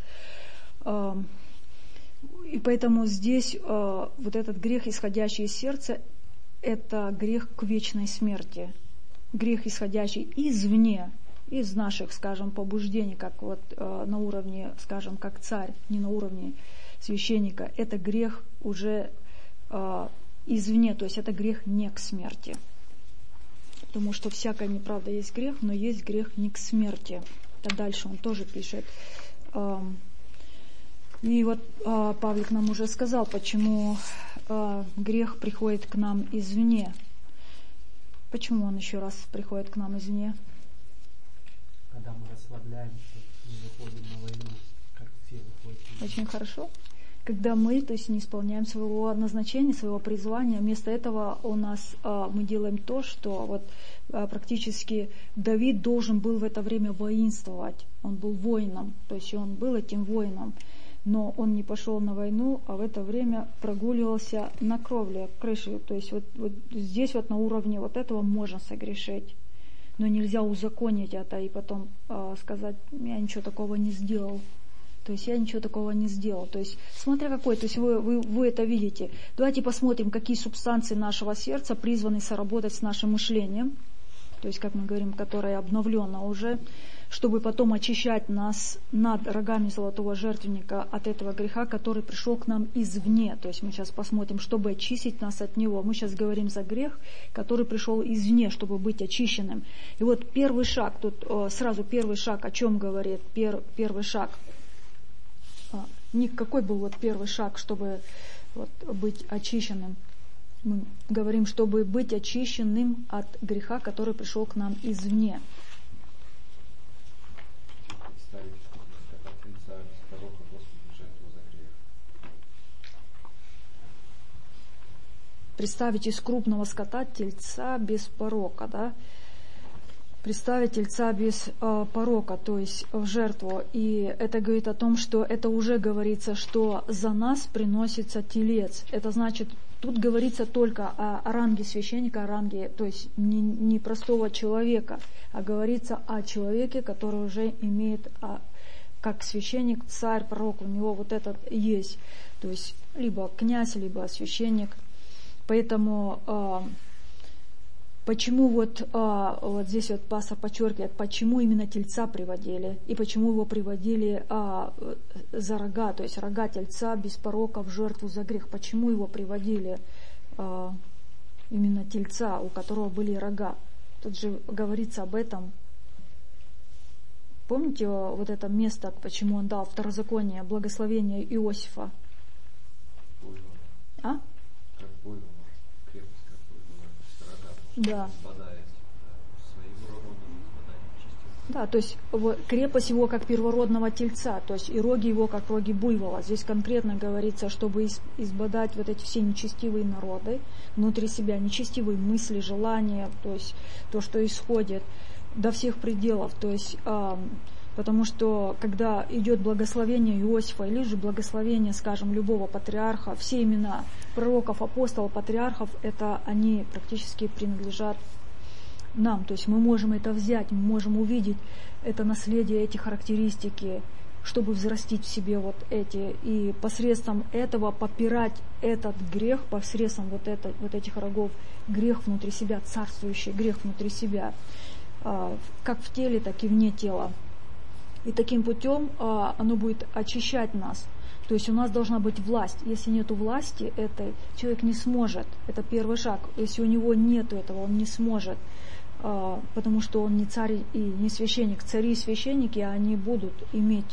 И поэтому здесь вот этот грех, исходящий из сердца, это грех к вечной смерти. Грех, исходящий извне, из наших, скажем, побуждений, как вот на уровне, скажем, как царь, не на уровне священника. Это грех уже извне, то есть это грех не к смерти. Потому что всякая неправда есть грех, но есть грех не к смерти. А дальше он тоже пишет. И вот а, Павлик нам уже сказал, почему а, грех приходит к нам извне. Почему он еще раз приходит к нам извне? Когда мы расслабляемся, не выходим на войну, как все выходят. Очень хорошо. Когда мы, то есть, не исполняем своего назначения, своего призвания, вместо этого у нас а, мы делаем то, что вот а, практически Давид должен был в это время воинствовать. Он был воином, то есть он был этим воином. Но он не пошел на войну, а в это время прогуливался на кровле, крыше. То есть вот, вот здесь вот на уровне вот этого можно согрешить. Но нельзя узаконить это и потом э, сказать, я ничего такого не сделал. То есть я ничего такого не сделал. То есть смотря какой, то есть вы, вы, вы это видите. Давайте посмотрим, какие субстанции нашего сердца призваны соработать с нашим мышлением. То есть, как мы говорим, которое обновлено уже, чтобы потом очищать нас над рогами золотого жертвенника от этого греха, который пришел к нам извне. То есть мы сейчас посмотрим, чтобы очистить нас от него. Мы сейчас говорим за грех, который пришел извне, чтобы быть очищенным. И вот первый шаг, тут сразу первый шаг, о чем говорит пер, первый шаг? Ник, какой был вот первый шаг, чтобы вот, быть очищенным? Мы говорим, чтобы быть очищенным от греха, который пришел к нам извне. Представить из крупного скота тельца без порока, да? Представить тельца без э, порока, то есть в жертву. И это говорит о том, что это уже говорится, что за нас приносится телец. Это значит, тут говорится только о, о ранге священника, о ранге, то есть не, не простого человека, а говорится о человеке, который уже имеет а, как священник, царь, пророк, у него вот этот есть. То есть либо князь, либо священник. Поэтому э, почему вот, э, вот здесь вот пастор подчеркивает, почему именно тельца приводили, и почему его приводили э, за рога, то есть рога тельца без порока в жертву за грех. Почему его приводили э, именно тельца, у которого были рога? Тут же говорится об этом. Помните вот это место, почему он дал второзаконие, благословение Иосифа? А? Как буйвол, крепость как буйвол, да. Сбодает, своим родом сбодает. Да, то есть крепость его как первородного тельца, то есть и роги его как роги буйвола. Здесь конкретно говорится, чтобы избодать вот эти все нечестивые народы, внутри себя нечестивые мысли, желания, то есть то, что исходит до всех пределов, то есть э, потому что когда идет благословение Иосифа или же благословение, скажем, любого патриарха, все имена пророков, апостолов, патриархов, это они практически принадлежат нам, то есть мы можем это взять, мы можем увидеть это наследие, эти характеристики, чтобы взрастить в себе вот эти, и посредством этого попирать этот грех, посредством вот, это, вот этих рогов, грех внутри себя, царствующий грех внутри себя, как в теле, так и вне тела. И таким путем оно будет очищать нас. То есть у нас должна быть власть. Если нет власти этой, человек не сможет. Это первый шаг. Если у него нет этого, он не сможет. Потому что он не царь и не священник. Цари и священники, они будут иметь.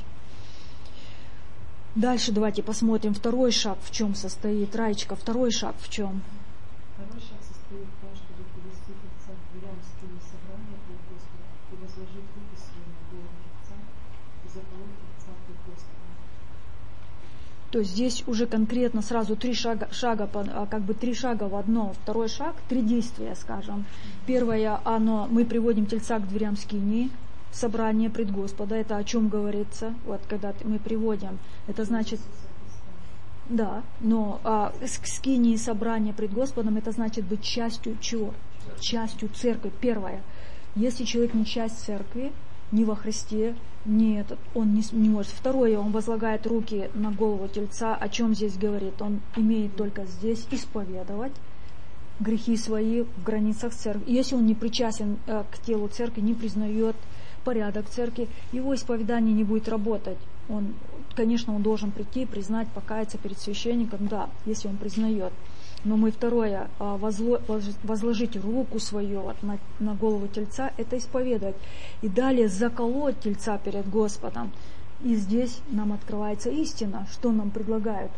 Дальше давайте посмотрим второй шаг, в чем состоит. Раечка, второй шаг в чем? Второй шаг состоит в том, чтобы привести тельца к дверям скинии собрания пред Господом и возложить руки свои на голову тельца и заколоть тельца пред Господом. То есть здесь уже конкретно сразу три шага, шага, как бы три шага в одно. Второй шаг, три действия, скажем. Первое, оно, мы приводим тельца к дверям скинии, собрание пред Господа. Это о чем говорится? Вот когда мы приводим, это значит... Да, но а, скинии собрание пред Господом, это значит быть частью чего? Частью церкви. Первое. Если человек не часть церкви, не во Христе, не этот, он не, не может. Второе, он возлагает руки на голову тельца. О чем здесь говорит? Он имеет только здесь исповедовать грехи свои в границах церкви. Если он не причастен э, к телу церкви, не признает порядок церкви, его исповедание не будет работать. Он, конечно, он должен прийти, признать, покаяться перед священником, да, если он признает. Но мы второе, возло, возложить руку свою вот на, на голову тельца, это исповедовать. И далее заколоть тельца перед Господом. И здесь нам открывается истина, что нам предлагают.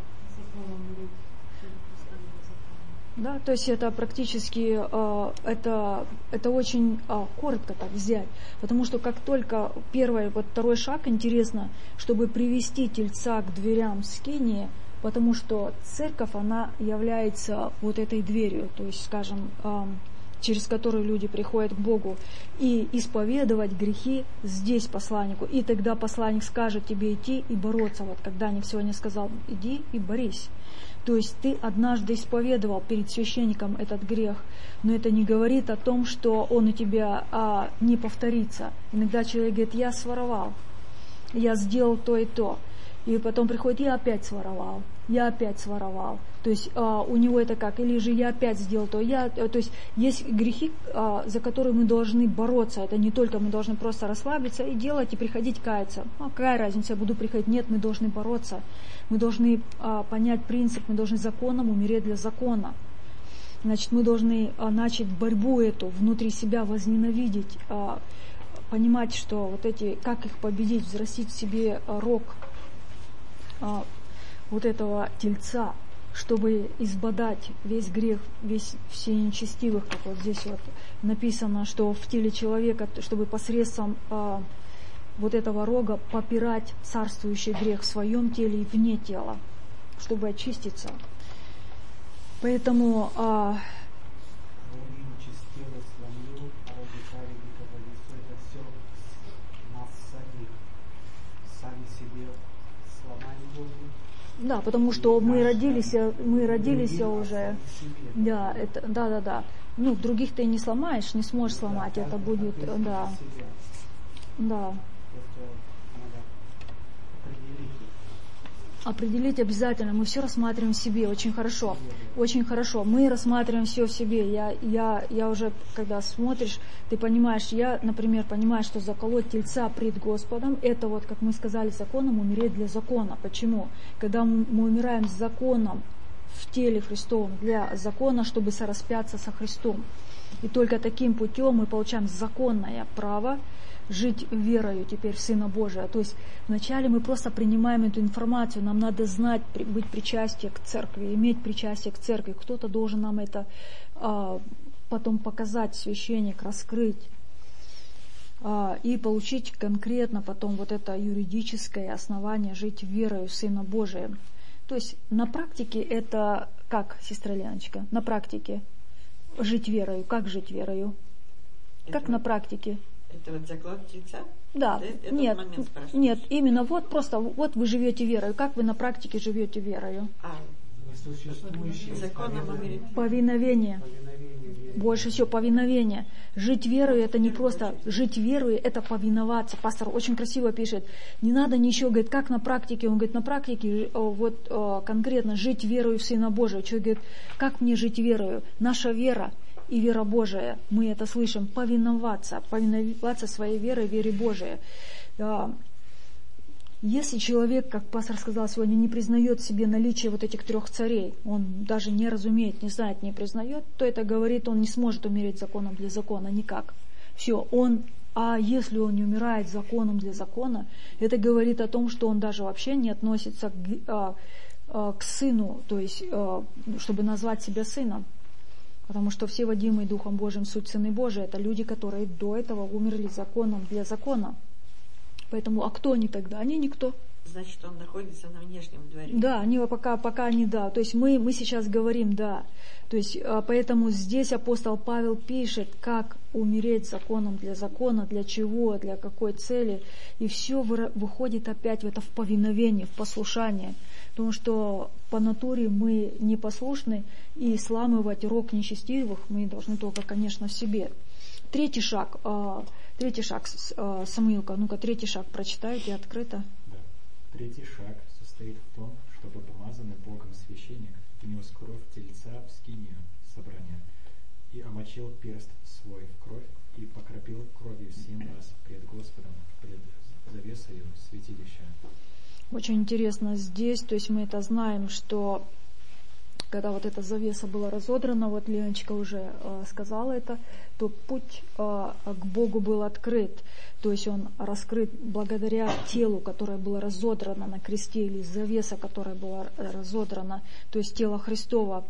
Да, то есть это практически, э, это, это очень э, коротко так взять, потому что как только первый, вот второй шаг, интересно, чтобы привести тельца к дверям скинии, потому что церковь, она является вот этой дверью, то есть, скажем, э, через которую люди приходят к Богу, и исповедовать грехи здесь посланнику, и тогда посланник скажет тебе идти и бороться, вот как Даник сегодня сказал, иди и борись. То есть ты однажды исповедовал перед священником этот грех, но это не говорит о том, что он у тебя а, не повторится. Иногда человек говорит, я своровал, я сделал то и то. И потом приходит, я опять своровал, я опять своровал. То есть а, у него это как, или же я опять сделал то. Я, то есть есть грехи, а, за которые мы должны бороться. Это не только мы должны просто расслабиться и делать, и приходить каяться. А какая разница, я буду приходить? Нет, мы должны бороться. Мы должны а, понять принцип, мы должны законом умереть для закона. Значит, мы должны а, начать борьбу эту внутри себя, возненавидеть, а, понимать, что вот эти, как их победить, взрастить в себе а, рог а, вот этого тельца, чтобы избодать весь грех, весь, все нечестивых, как вот здесь вот написано, что в теле человека, чтобы посредством а, вот этого рога попирать царствующий грех в своем теле и вне тела, чтобы очиститься. Поэтому а, да, потому что мы родились, мы родились уже, да, это, да, да, да. Ну, других ты не сломаешь, не сможешь сломать, это будет, да, да. определить обязательно. Мы все рассматриваем в себе. Очень хорошо. Очень хорошо. Мы рассматриваем все в себе. Я, я, я уже, когда смотришь, ты понимаешь, я, например, понимаю, что заколоть тельца пред Господом, это вот, как мы сказали, законом умереть для закона. Почему? Когда мы умираем с законом в теле Христовом, для закона, чтобы сораспяться со Христом. И только таким путем мы получаем законное право жить верою теперь в Сына Божия. То есть вначале мы просто принимаем эту информацию, нам надо знать, быть причастием к церкви, иметь причастие к церкви. Кто-то должен нам это а, потом показать, священник, раскрыть а, и получить конкретно потом вот это юридическое основание жить верою в Сына Божия. То есть на практике это как, сестра Леночка, на практике жить верою, как жить верою? Как это на практике? Это вот заклад тельца? Да, это нет, нет, именно вот просто вот вы живете верою. Как вы на практике живете верою? А, законом умереть. Повиновение. Больше всего повиновение. Жить верою это не просто жить верою, это повиноваться. Пастор очень красиво пишет. Не надо ничего, говорит, как на практике. Он говорит, на практике вот конкретно жить верою в Сына Божия. Человек говорит, как мне жить верою? Наша вера и вера Божия, мы это слышим, повиноваться, повиноваться своей верой, вере Божией. Если человек, как пастор сказал сегодня, не признает себе наличие вот этих трех царей, он даже не разумеет, не знает, не признает, то это говорит, он не сможет умереть законом для закона никак. Все, он, а если он не умирает законом для закона, это говорит о том, что он даже вообще не относится к, а, а, к сыну, то есть, а, чтобы назвать себя сыном. Потому что все водимые Духом Божьим суть сыны Божии, это люди, которые до этого умерли законом для закона. Поэтому, а кто они тогда? Они никто. Значит, он находится на внешнем дворе. Да, они пока, пока они, да. То есть мы, мы сейчас говорим, да. То есть, поэтому здесь апостол Павел пишет, как умереть законом для закона, для чего, для какой цели. И все выходит опять в это в повиновение, в послушание. Потому что по натуре мы непослушны, и сламывать рог нечестивых мы должны только, конечно, в себе. Третий шаг, третий шаг, Самуилка, ну-ка, третий шаг прочитайте открыто. Да. Третий шаг состоит в том, чтобы помазанный Богом священник внес кровь тельца в скинию собрания и омочил перст свой в кровь и покропил кровью семь раз пред Господом, пред завесою святилища. Очень интересно здесь, то есть мы это знаем, что когда вот эта завеса была разодрана, вот Леночка уже э, сказала это, то путь э, к Богу был открыт. То есть он раскрыт благодаря телу, которое было разодрано на кресте, или завеса, которая была разодрана, то есть тело Христово.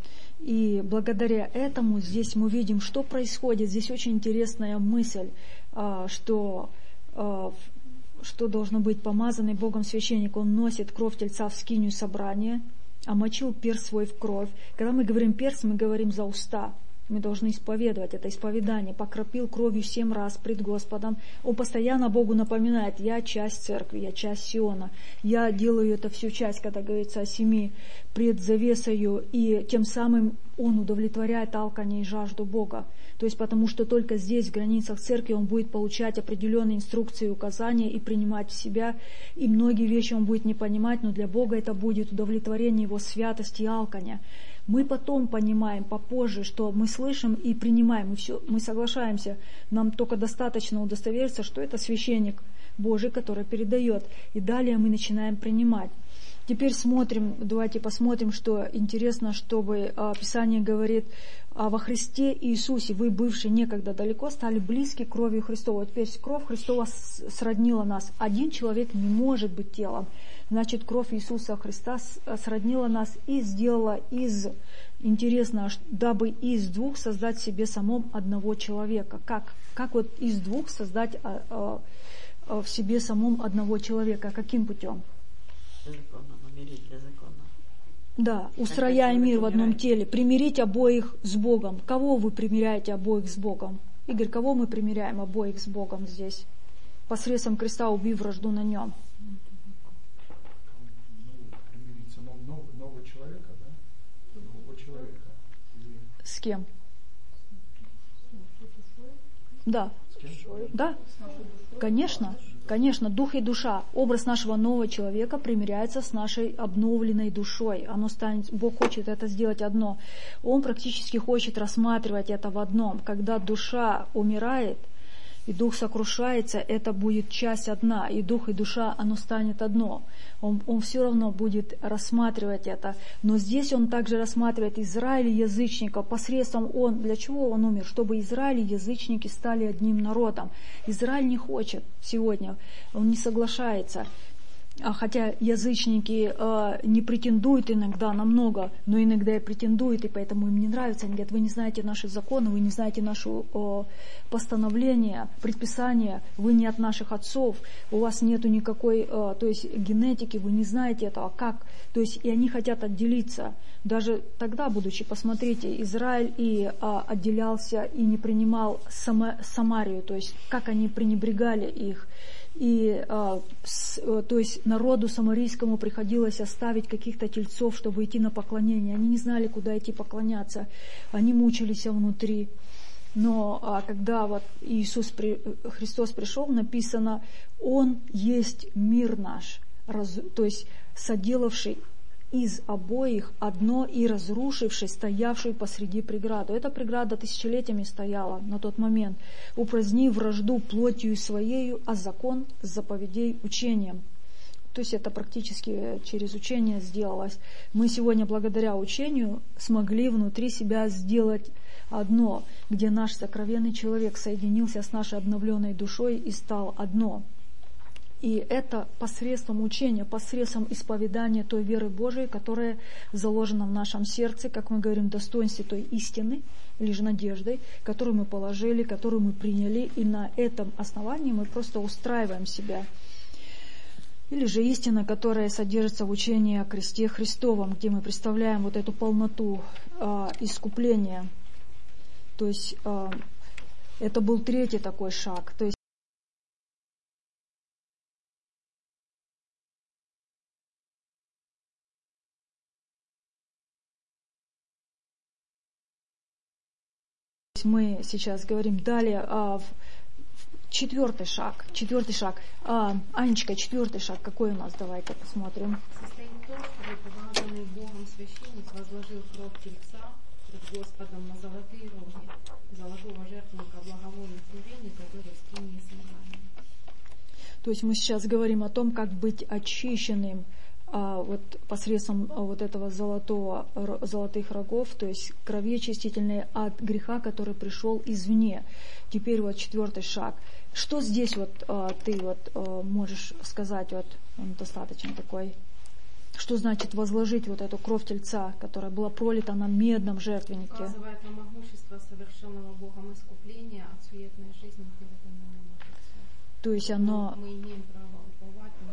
И благодаря этому здесь мы видим, что происходит. Здесь очень интересная мысль, э, что... Э, что должно быть помазанный Богом священник. Он носит кровь тельца в скинию собрания, омочил перст свой в кровь. Когда мы говорим перст, мы говорим за уста. Мы должны исповедовать это исповедание. Покропил кровью семь раз пред Господом. Он постоянно Богу напоминает: я часть церкви, я часть Сиона. Я делаю это всю часть, когда говорится о семи, пред завесою. И тем самым он удовлетворяет алканье и жажду Бога. То есть потому что только здесь, в границах церкви, он будет получать определенные инструкции и указания и принимать в себя. И многие вещи он будет не понимать, но для Бога это будет удовлетворение его святости и алканья. Мы потом понимаем, попозже, что мы слышим и принимаем, мы, все, мы соглашаемся. Нам только достаточно удостовериться, что это священник Божий, который передает. И далее мы начинаем принимать. Теперь смотрим, давайте посмотрим, что интересно, чтобы а, Писание говорит: а во Христе Иисусе вы, бывшие некогда далеко, стали близки кровью Христова. Теперь кровь Христова сроднила нас. Один человек не может быть телом. Значит, кровь Иисуса Христа сроднила нас и сделала из, интересно, дабы из двух создать себе самом одного человека. Как? Как вот из двух создать а, а, а, в себе самом одного человека? Каким путем? Умереть для закона. Да, устрояя мир в одном теле, примирить обоих с Богом. Кого вы примиряете обоих с Богом? Игорь, кого мы примиряем обоих с Богом здесь? Посредством креста, убив вражду на нем. Примириться нового, нового человека, да? Нового человека. С кем? Да. Да, конечно, конечно, дух и душа, образ нашего нового человека примиряется с нашей обновленной душой. Оно станет, Бог хочет это сделать одно. Он практически хочет рассматривать это в одном. Когда душа умирает, и дух сокрушается, это будет часть одна, и дух и душа, оно станет одно. Он, он все равно будет рассматривать это. Но здесь он также рассматривает Израиль и язычников. Посредством он, для чего он умер? Чтобы Израиль и язычники стали одним народом. Израиль не хочет сегодня, он не соглашается. Хотя язычники э, не претендуют иногда на много, но иногда и претендуют, и поэтому им не нравится. Они говорят, вы не знаете наши законы, вы не знаете наши э, постановления, предписания, вы не от наших отцов, у вас нету никакой, э, то есть генетики, вы не знаете этого, как. То есть и они хотят отделиться. Даже тогда, будучи, посмотрите, Израиль и э, отделялся и не принимал Сама, Самарию, то есть как они пренебрегали их. И, а, с, то есть, народу самарийскому приходилось оставить каких-то тельцов, чтобы идти на поклонение. Они не знали, куда идти поклоняться. Они мучились внутри. Но а, когда вот Иисус при, Христос пришел, написано, Он есть мир наш, раз, то есть соделавший из обоих одно и разрушивший стоявшую посреди преграду. Эта преграда тысячелетиями стояла на тот момент. Упраздни вражду плотью своею, а закон заповедей учением. То есть это практически через учение сделалось. Мы сегодня благодаря учению смогли внутри себя сделать одно, где наш сокровенный человек соединился с нашей обновленной душой и стал одно. И это посредством учения, посредством исповедания той веры Божией, которая заложена в нашем сердце, как мы говорим, в достоинстве той истины, или же надеждой, которую мы положили, которую мы приняли, и на этом основании мы просто устраиваем себя. Или же истина, которая содержится в учении о кресте Христовом, где мы представляем вот эту полноту э, искупления. То есть э, это был третий такой шаг. То есть мы сейчас говорим далее, а, четвертый шаг, четвертый шаг. А, Анечка, четвертый шаг, какой у нас? Давай-ка посмотрим. Состоит в том, что помазанный Богом священник возложил кровь тельца пред Господом на золотые роги, золотого жертвенника благовонных курения, который в скинии собрания. То есть мы сейчас говорим о том, как быть очищенным а, вот, посредством а, вот этого золотого, золотых рогов, то есть крови очистительной от греха, который пришел извне. Теперь вот четвертый шаг. Что здесь вот а, ты вот а, можешь сказать, вот он достаточно такой, что значит возложить вот эту кровь тельца, которая была пролита на медном жертвеннике? Указывает на могущество совершенного Богом искупления от суетной жизни. То есть оно... Мы имеем право уповать на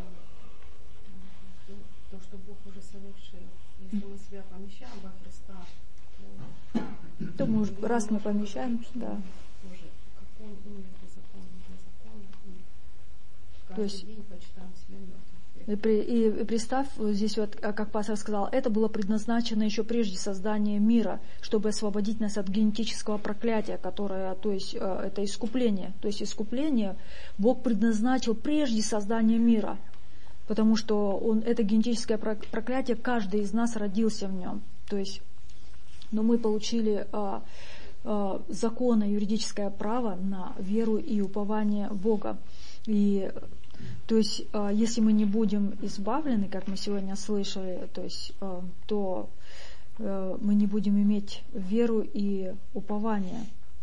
то, что Бог уже совершил. Если мы себя помещаем во Христа, то, то мы уже раз не помещаем, да. Тоже, как Он умер для закона, для закона, и каждый есть... день почитаем себя мертвым. И, при, и представь, здесь вот, как пастор сказал, это было предназначено еще прежде создания мира, чтобы освободить нас от генетического проклятия, которое, то есть, это искупление. То есть искупление Бог предназначил прежде создания мира, потому что он, это генетическое проклятие, каждый из нас родился в нем. То есть, но мы получили а, а, законное юридическое право на веру и упование в Бога. И то есть, если мы не будем избавлены, как мы сегодня слышали, то есть, то мы не будем иметь веру и упование.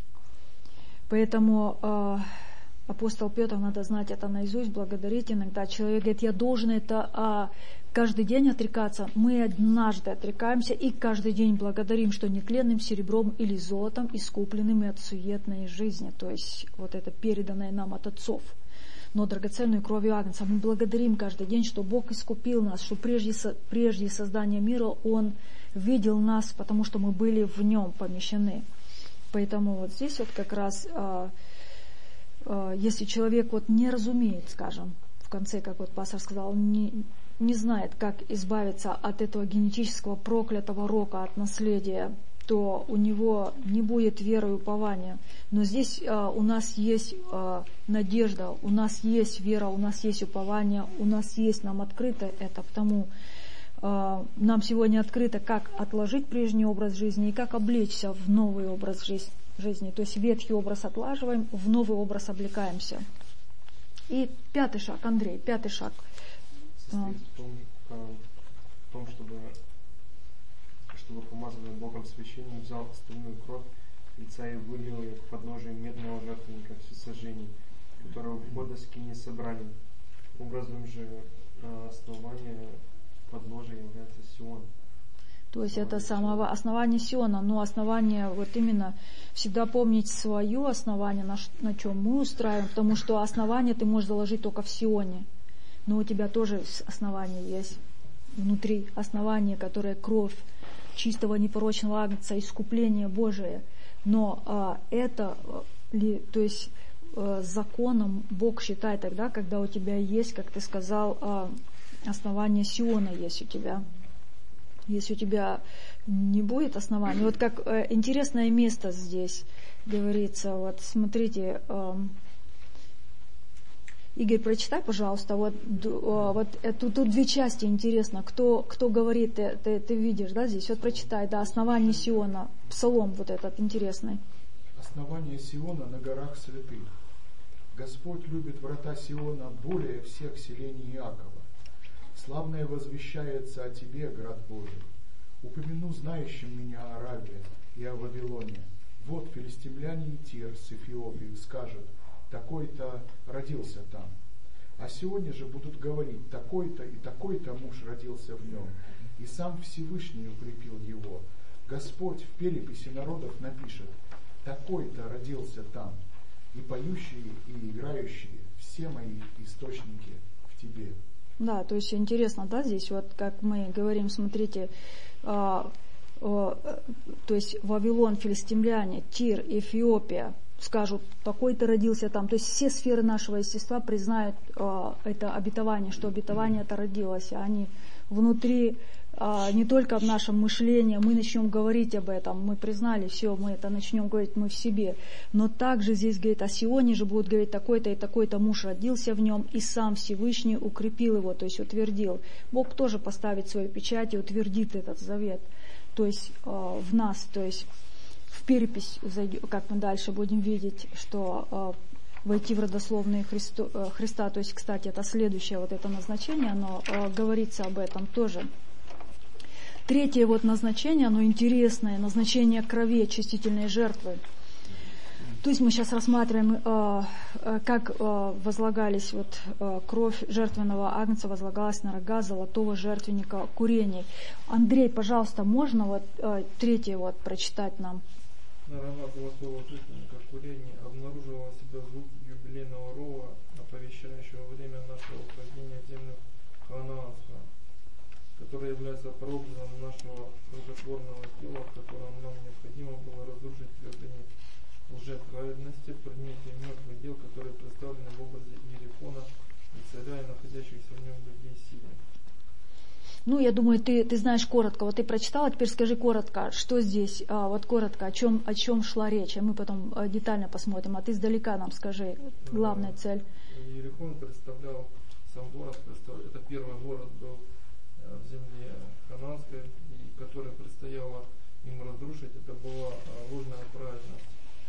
Поэтому апостол Петр, надо знать это наизусть, благодарить иногда. Человек говорит, я должен это каждый день отрекаться. Мы однажды отрекаемся и каждый день благодарим, что нетленным серебром или золотом искупленным и от суетной жизни. То есть, вот это переданное нам от отцов. Но драгоценную кровью Агнца. Мы благодарим каждый день, что Бог искупил нас, что прежде, прежде создания мира Он видел нас, потому что мы были в Нем помещены. Поэтому вот здесь вот как раз, а, а, если человек вот не разумеет, скажем, в конце, как вот пастор сказал, не, не знает, как избавиться от этого генетического проклятого рока, от наследия, то у него не будет веры и упования. Но здесь а, у нас есть а, надежда, у нас есть вера, у нас есть упование, у нас есть, нам открыто это, потому а, нам сегодня открыто, как отложить прежний образ жизни и как облечься в новый образ жизни. жизни. То есть ветхий образ отлаживаем, в новый образ облекаемся. И пятый шаг, Андрей, пятый шаг. Состоит в том, в том чтобы, чтобы помазанный Богом священник взял остальную кровь лица и вылил ее к подножию медного жертвенника всесожжений, которого входа скини собрания. Образом же основания подножия является Сион. То есть это самое основание Сиона, но основание вот именно всегда помнить свое основание, на, на чем мы устраиваем, потому что основание ты можешь заложить только в Сионе, но у тебя тоже основание есть внутри, основание, которое кровь чистого непорочного агнца, искупление Божие, но а, это, ли, то есть а, законом Бог считает тогда, когда у тебя есть, как ты сказал, а, основание Сиона есть у тебя. Если у тебя не будет основания. Вот как э, интересное место здесь говорится. Вот смотрите, э, Игорь, прочитай, пожалуйста. Вот, э, вот это, тут две части интересно. Кто, кто говорит, ты, ты, ты видишь, да, здесь? Вот прочитай, да, основание Сиона. Псалом вот этот интересный. Основание Сиона на горах святых. Господь любит врата Сиона более всех селений Иакова. Славное возвещается о тебе, град Божий. Упомяну знающим меня о Аравии и о Вавилоне. Вот филистимляне и Тир с Эфиопией скажут, такой-то родился там. А сегодня же будут говорить, такой-то и такой-то муж родился в нем. И сам Всевышний укрепил его. Господь в переписи народов напишет, такой-то родился там. И поющие, и играющие, все мои источники в тебе. Да, то есть интересно, да, здесь вот как мы говорим, смотрите, а, а, то есть Вавилон, филистимляне, Тир, Эфиопия скажут, такой-то родился там. То есть все сферы нашего естества признают а, это обетование, что обетование это родилось, а они внутри, а, не только в нашем мышлении, мы начнем говорить об этом, мы признали, все, мы это начнем говорить, мы в себе. Но также здесь говорит о Сионе же будут говорить, такой-то и такой-то муж родился в нем, и сам Всевышний укрепил его, то есть утвердил. Бог тоже поставит свою печать и утвердит этот завет, то есть а, в нас, то есть в перепись, как мы дальше будем видеть, что а, войти в родословные Христу, Христа, то есть, кстати, это следующее вот это назначение, оно а, говорится об этом тоже. Третье вот назначение, оно интересное, назначение крови, очистительной жертвы. То есть мы сейчас рассматриваем, а, как а, возлагались вот а, кровь жертвенного агнца, возлагалась на рога золотого жертвенника курений. Андрей, пожалуйста, можно вот а, третье вот прочитать нам? На рога золотого жертвенника курений обнаруживала себя звук юбилейного рова, оповещающего время нашего вхождения в землю ханаанскую, которое является прообразом нашего рукотворного тела, в котором нам необходимо было разрушить твердыни лжеправедности, предмете мертвых дел, которые представлены в образе Иерихона и царя и находящихся в нем людей силы. Ну, я думаю, ты, ты знаешь коротко. Вот ты прочитала, теперь скажи коротко, что здесь, а, вот коротко, о чем, о чем шла речь, а мы потом а, детально посмотрим. А ты издалека нам скажи, главная а, цель. Иерихон представлял сам город, представлял, это первый город был а, в земле ханаанской, и который предстояло им разрушить, это была а, ложная праведность.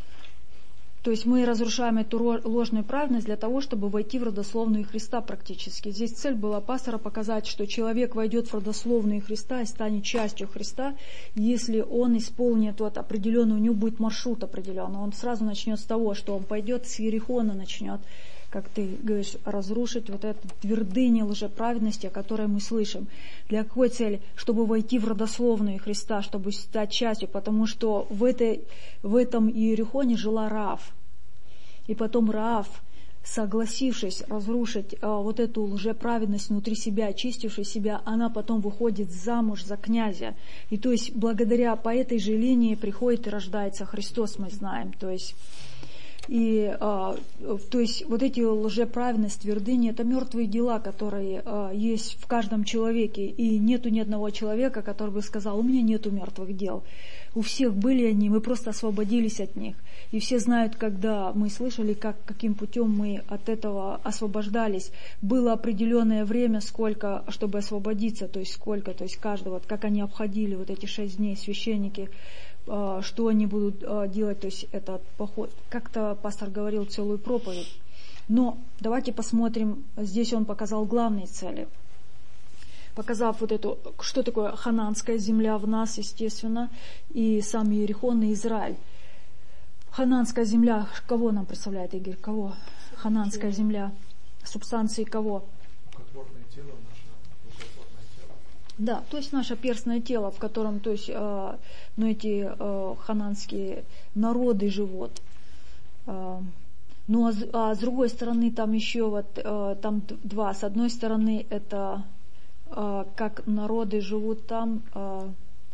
То есть мы разрушаем эту ложную праведность для того, чтобы войти в родословную Христа практически. Здесь цель была пастора показать, что человек войдет в родословную Христа и станет частью Христа, если он исполнит вот определенный, у него будет маршрут определенный. Он сразу начнет с того, что он пойдет с Иерихона, начнет, как ты говоришь, разрушить вот эту твердыню лжеправедности, о которой мы слышим. Для какой цели? Чтобы войти в родословную Христа, чтобы стать частью, потому что в, этой, в этом Иерихоне жила Раав. И потом Раав, согласившись разрушить а, вот эту лжеправедность внутри себя, очистившись себя, она потом выходит замуж за князя. И то есть благодаря по этой же линии приходит и рождается Христос, мы знаем. То есть И, а, то есть, вот эти лжеправедность, твердыни, это мертвые дела, которые а, есть в каждом человеке. И нету ни одного человека, который бы сказал: у меня нету мертвых дел. У всех были они, мы просто освободились от них. И все знают, когда мы слышали, как, каким путем мы от этого освобождались. Было определенное время, сколько, чтобы освободиться, то есть сколько, то есть каждого, вот как они обходили вот эти шесть дней, священники, что они будут делать, то есть этот поход. Как-то пастор говорил целую проповедь. Но давайте посмотрим, здесь он показал главные цели. Показав вот эту, что такое хананская земля в нас, естественно, и сам Иерихон и Израиль. Хананская земля, кого нам представляет, Игорь? Кого? Хананская земля. Субстанции кого? Рукотворное тело, наше рукотворное тело. Да, то есть наше перстное тело, в котором, то есть, э, ну, эти э, хананские народы живут. Э, ну, а, а с другой стороны, там еще вот, э, там два. С одной стороны, это э, как народы живут там э,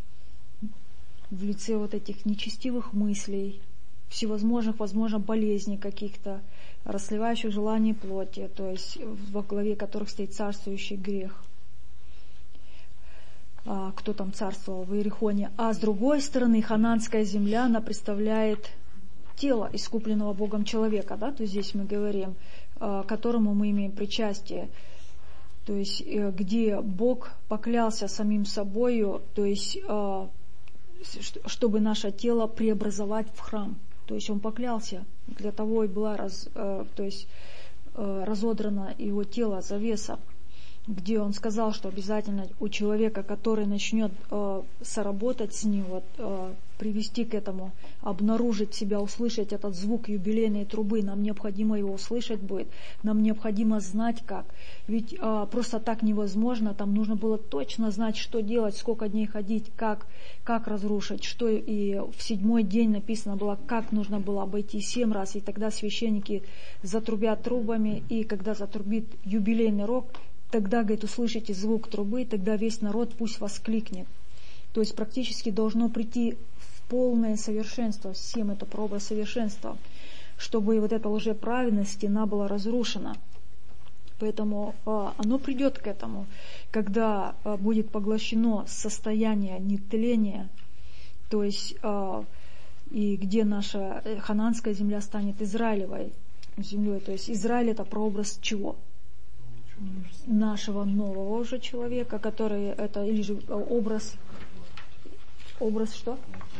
в лице вот этих нечестивых мыслей, всевозможных, возможно, болезней каких-то, расслевающих желаний плоти, то есть во главе которых стоит царствующий грех. А, кто там царствовал в Иерихоне? А с другой стороны, хананская земля, она представляет тело искупленного Богом человека, да, то есть здесь мы говорим, а, к которому мы имеем причастие, то есть где Бог поклялся самим собою, то есть а, чтобы наше тело преобразовать в храм. То есть он поклялся, для того и была раз, э, то есть, э, разодрана его тело, завеса, где он сказал, что обязательно у человека, который начнет э, соработать с ним, вот, э, привести к этому, обнаружить себя, услышать этот звук юбилейной трубы, нам необходимо его услышать будет, нам необходимо знать как. Ведь э, просто так невозможно, там нужно было точно знать, что делать, сколько дней ходить, как, как разрушить, что, и в седьмой день написано было, как нужно было обойти семь раз, и тогда священники затрубят трубами, и когда затрубит юбилейный рог, тогда, говорит, услышите звук трубы, тогда весь народ пусть воскликнет. То есть практически должно прийти в полное совершенство, всем это прообраз совершенства, чтобы вот эта лжеправедность, стена была разрушена. Поэтому а, оно придет к этому, когда а, будет поглощено состояние нетления, то есть а, и где наша хананская земля станет Израилевой землей. То есть Израиль — это прообраз чего? Нашего нового уже человека, который это, или же образ, образ что?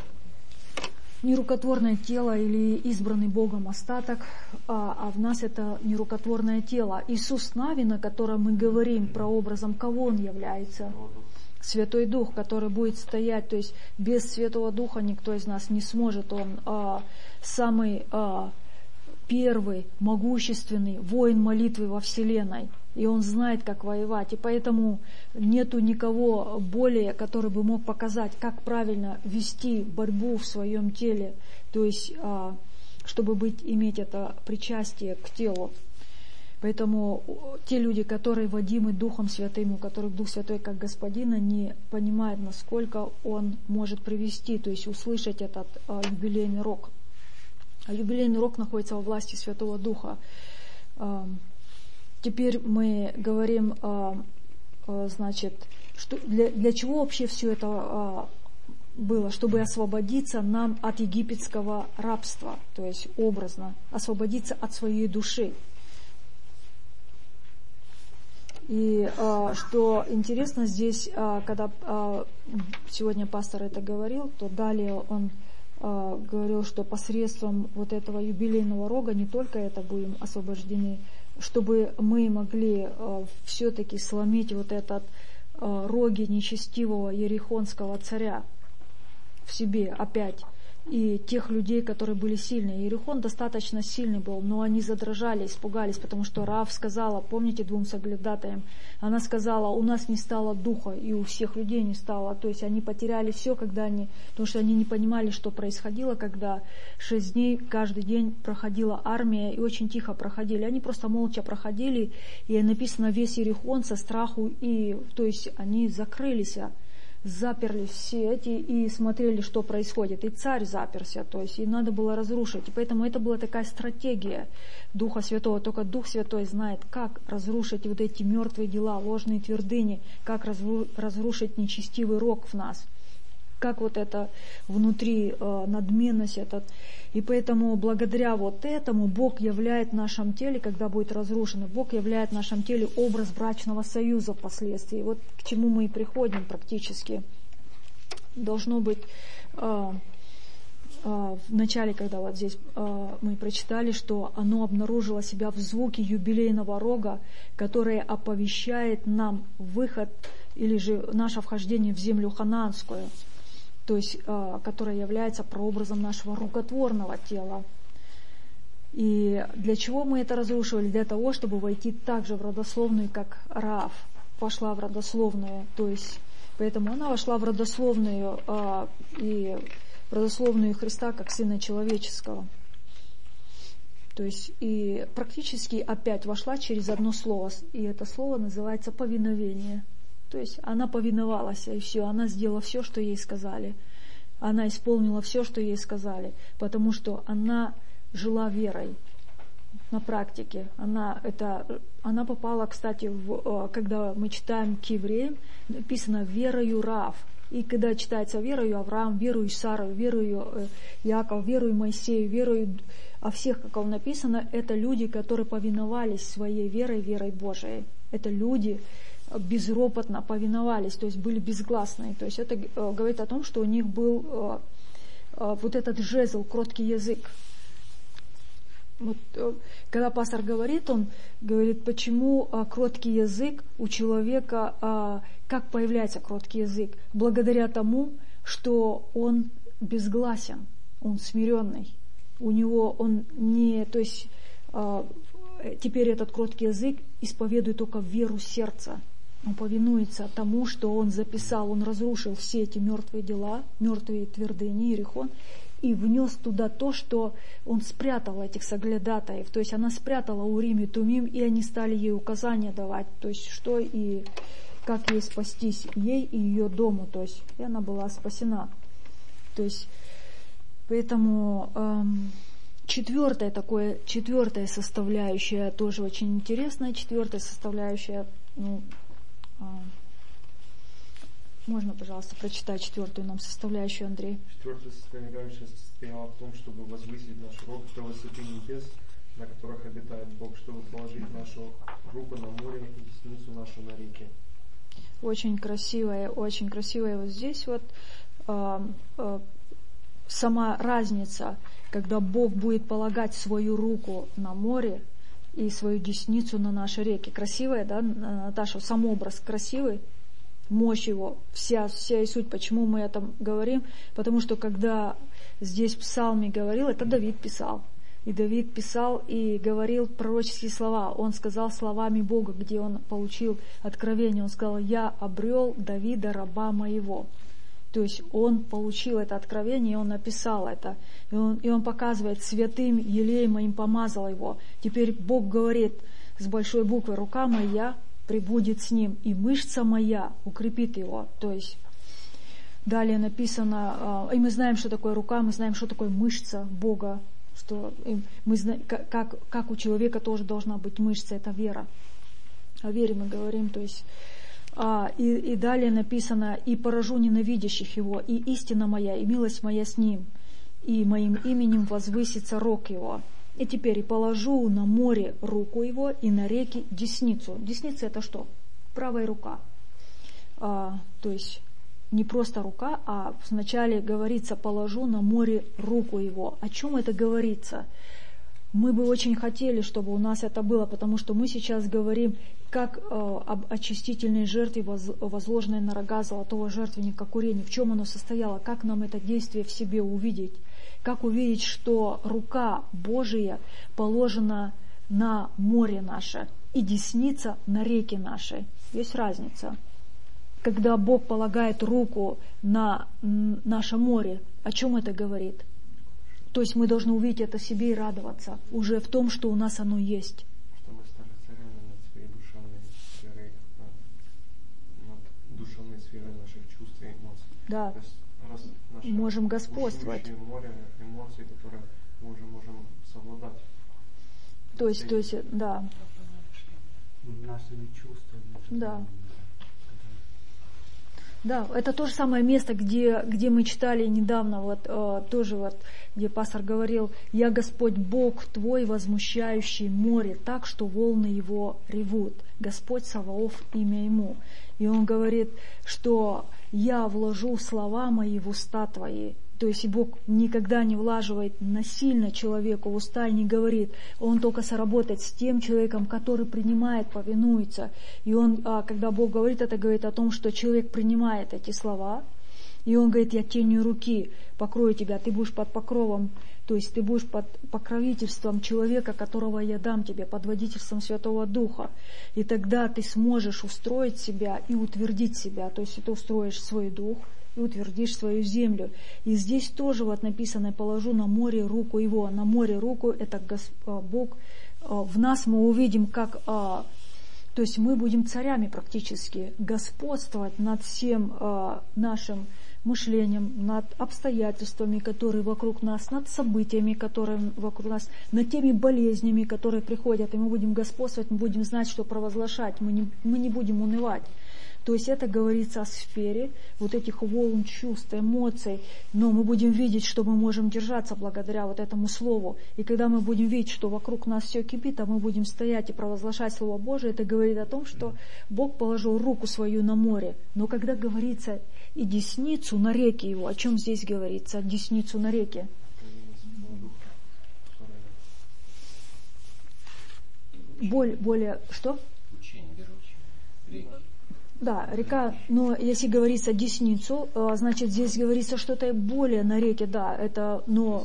Нерукотворное тело или избранный Богом остаток, а, а в нас это нерукотворное тело. Иисус Навин, о котором мы говорим, прообразом кого он является? Святой Дух, который будет стоять, то есть без Святого Духа никто из нас не сможет. Он а, самый а, первый, могущественный воин молитвы во Вселенной. И он знает, как воевать. И поэтому нету никого более, который бы мог показать, как правильно вести борьбу в своем теле. То есть, чтобы быть, иметь это причастие к телу. Поэтому те люди, которые водимы Духом Святым, у которых Дух Святой как Господин, они понимают, насколько он может привести, то есть услышать этот юбилейный рог. А юбилейный рог находится во власти Святого Духа. Теперь мы говорим, значит, что для, для чего вообще все это было? Чтобы освободиться нам от египетского рабства, то есть образно, освободиться от своей души. И что интересно здесь, когда сегодня пастор это говорил, то далее он говорил, что посредством вот этого юбилейного рога не только это будем освобождены, чтобы мы могли э, все-таки сломить вот этот э, роги нечестивого ерихонского царя в себе опять. И тех людей, которые были сильные. Иерихон достаточно сильный был, но они задрожали, испугались, потому что Раав сказала, помните, двум соглядатаям, она сказала, у нас не стало духа, и у всех людей не стало. То есть они потеряли все, когда они, потому что они не понимали, что происходило, когда шесть дней, каждый день проходила армия, и очень тихо проходили. Они просто молча проходили, и написано, весь Иерихон со страху, и, то есть они закрылись. заперли все эти и смотрели, что происходит. И царь заперся, то есть и надо было разрушить. И поэтому это была такая стратегия Духа Святого. Только Дух Святой знает, как разрушить вот эти мертвые дела, ложные твердыни, как разрушить нечестивый рок в нас. Как вот это внутри э, надменность этот. И поэтому благодаря вот этому Бог являет в нашем теле, когда будет разрушено, Бог являет в нашем теле образ брачного союза впоследствии. Вот к чему мы и приходим практически. Должно быть э, э, в начале, когда вот здесь э, мы прочитали, что оно обнаружило себя в звуке юбилейного рога, который оповещает нам выход или же наше вхождение в землю ханаанскую, то есть, э, которая является прообразом нашего рукотворного тела. И для чего мы это разрушивали? Для того, чтобы войти также в родословную, как Раав вошла в родословную. То есть, поэтому она вошла в родословную, э, и в родословную Христа, как Сына Человеческого. То есть, и практически опять вошла через одно слово, и это слово называется повиновение. То есть она повиновалась, и все, она сделала все, что ей сказали. Она исполнила все, что ей сказали, потому что она жила верой на практике. Она, это, она попала, кстати, в, когда мы читаем к евреям, написано «верою Раав». И когда читается «верою Авраам», «верою Сару», «верою Иаков», «верою Моисею», «верою», а всех, как он написано, это люди, которые повиновались своей верой, верой Божией. Это люди, безропотно повиновались, то есть были безгласные. То есть это э, говорит о том, что у них был э, э, вот этот жезл, кроткий язык. Вот, э, когда пастор говорит, он говорит, почему э, кроткий язык у человека, э, как появляется кроткий язык? Благодаря тому, что он безгласен, он смиренный. У него он не, то есть э, теперь этот кроткий язык исповедует только веру сердца. Он повинуется тому, что он записал, он разрушил все эти мертвые дела, мертвые твердыни, Иерихон, и внес туда то, что он спрятал этих соглядатаев. То есть она спрятала Урим и Тумим, и они стали ей указания давать, то есть что и как ей спастись, ей и ее дому, то есть и она была спасена. То есть поэтому эм, четвертая такое, четвертая составляющая тоже очень интересная, четвертая составляющая, ну, можно, пожалуйста, прочитать четвертую нам составляющую, Андрей? Четвертая составляющая состояла в том, чтобы возвысить наш рог до высоты небес, на которых обитает Бог, чтобы положить нашу руку на море и десницу нашу на реке. Очень красивая, очень красивая вот здесь вот э, э, сама разница, когда Бог будет полагать свою руку на море и свою десницу на наши реки. Красивая, да, Наташа? Сам образ красивый, мощь его, вся, вся и суть. Почему мы это говорим? Потому что когда здесь в Псалме говорил, это Давид писал. И Давид писал и говорил пророческие слова. Он сказал словами Бога, где он получил откровение. Он сказал: «Я обрел Давида, раба моего». То есть он получил это откровение, и он написал это. И он, и он показывает: святым елеем моим помазал его. Теперь Бог говорит с большой буквы: рука моя пребудет с ним, и мышца моя укрепит его. То есть далее написано, и мы знаем, что такое рука, мы знаем, что такое мышца Бога. Что мы знаем, как, как у человека тоже должна быть мышца, это вера. О вере мы говорим, то есть... А, и, и далее написано: «И поражу ненавидящих его, и истина моя, и милость моя с ним, и моим именем возвысится рог его. И теперь и положу на море руку его, и на реки десницу». Десница — это что? Правая рука. А, то есть не просто рука, а вначале говорится: «положу на море руку его». О чем это говорится? Мы бы очень хотели, чтобы у нас это было, потому что мы сейчас говорим как э, об очистительной жертве, воз, возложенной на рога золотого жертвенника курения. В чем оно состояло? Как нам это действие в себе увидеть? Как увидеть, что рука Божия положена на море наше и десница на реки наши? Есть разница. Когда Бог полагает руку на наше море, о чем это говорит? То есть мы должны увидеть это в себе и радоваться уже в том, что у нас оно есть. Что мы стали царями над своей душевной сферой, над душевной сферой наших чувств свои эмоции. Да. То есть, раз наше можем господствовать. море эмоций, которые мы уже можем совладать. То есть, то есть, да. Нашими чувствами. Да. Да, это то же самое место, где, где мы читали недавно, вот э, тоже вот, где пастор говорил: «Я Господь Бог твой, возмущающий море, так, что волны его ревут. Господь Саваоф имя ему». И он говорит, что «я вложу слова мои в уста твои». То есть Бог никогда не влаживает насильно человеку в уста и не говорит. Он только соработает с тем человеком, который принимает, повинуется. И он, когда Бог говорит это, говорит о том, что человек принимает эти слова. И он говорит: «Я тенью руки покрою тебя, ты будешь под покровом». То есть ты будешь под покровительством человека, которого я дам тебе, под водительством Святого Духа. И тогда ты сможешь устроить себя и утвердить себя. То есть ты устроишь свой дух и утвердишь свою землю. И здесь тоже вот написано: «Положу на море руку его». На море руку — это Бог. В нас мы увидим, как... То есть мы будем царями практически, господствовать над всем нашим мышлением, над обстоятельствами, которые вокруг нас, над событиями, которые вокруг нас, над теми болезнями, которые приходят. И мы будем господствовать, мы будем знать, что провозглашать, мы не, мы не будем унывать. То есть это говорится о сфере вот этих волн чувств, эмоций, но мы будем видеть, что мы можем держаться благодаря вот этому слову. И когда мы будем видеть, что вокруг нас все кипит, а мы будем стоять и провозглашать Слово Божие, это говорит о том, что Бог положил руку свою на море. Но когда говорится и десницу на реке его, о чем здесь говорится, десницу на реке? Более, более что? Учение, вероучение, реки. Да, река, но если говорится десницу, значит здесь говорится что-то более на реке, да, это, но...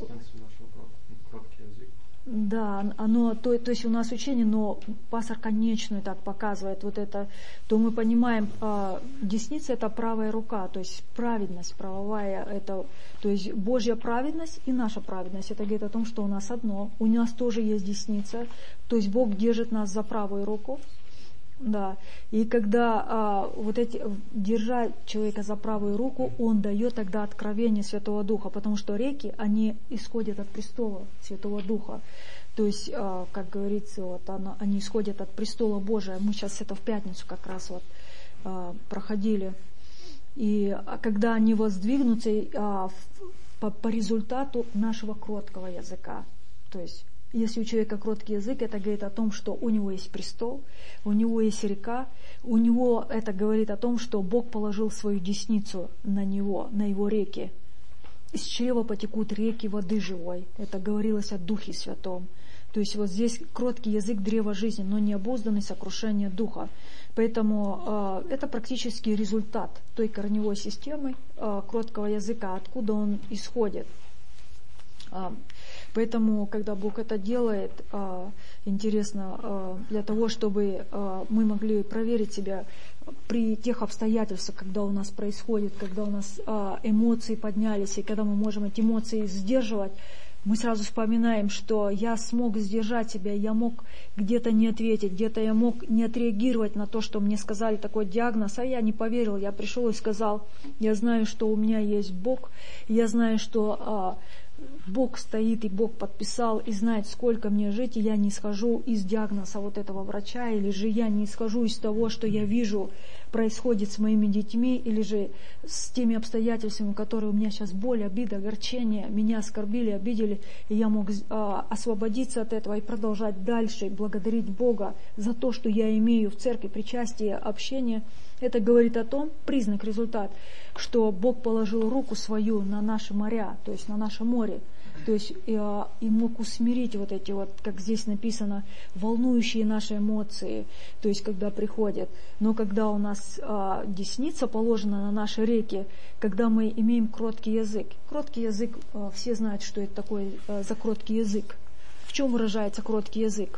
Да, оно, то, то есть у нас учение, но пастор конечную так показывает вот это, то мы понимаем, а, десница — это правая рука, то есть праведность правовая, это, то есть Божья праведность и наша праведность, это говорит о том, что у нас одно, у нас тоже есть десница, то есть Бог держит нас за правую руку. Да, и когда а, вот эти, держа человека за правую руку, он дает тогда откровение Святого Духа, потому что реки, они исходят от престола Святого Духа. То есть, а, как говорится, вот, оно, они исходят от престола Божия. Мы сейчас это в пятницу как раз вот а, проходили. И а, когда они воздвигнутся а, в, по, по результату нашего кроткого языка, то есть если у человека кроткий язык, это говорит о том, что у него есть престол, у него есть река, у него это говорит о том, что Бог положил свою десницу на него, на его реки. Из чрева потекут реки воды живой. Это говорилось о Духе Святом. То есть вот здесь кроткий язык древа жизни, но необузданный сокрушение духа. Поэтому э, это практически результат той корневой системы э, кроткого языка, откуда он исходит. Э, Поэтому, когда Бог это делает, интересно, для того, чтобы мы могли проверить себя при тех обстоятельствах, когда у нас происходит, когда у нас эмоции поднялись, и когда мы можем эти эмоции сдерживать, мы сразу вспоминаем, что я смог сдержать себя, я мог где-то не ответить, где-то я мог не отреагировать на то, что мне сказали такой диагноз, а я не поверил, я пришел и сказал: я знаю, что у меня есть Бог, я знаю, что Бог стоит, и Бог подписал, и знает, сколько мне жить, и я не исхожу из диагноза вот этого врача, или же я не исхожу из того, что я вижу происходит с моими детьми, или же с теми обстоятельствами, которые у меня сейчас боль, обида, огорчение, меня оскорбили, обидели, и я мог а, освободиться от этого и продолжать дальше благодарить Бога за то, что я имею в церкви причастие, общение. Это говорит о том, признак, результат, что Бог положил руку свою на наши моря, то есть на наше море, то есть и, и мог усмирить вот эти вот, как здесь написано, волнующие наши эмоции, то есть когда приходят. Но когда у нас а, десница положена на наши реки, когда мы имеем кроткий язык, кроткий язык, а, все знают, что это такое а, за кроткий язык. В чем выражается кроткий язык?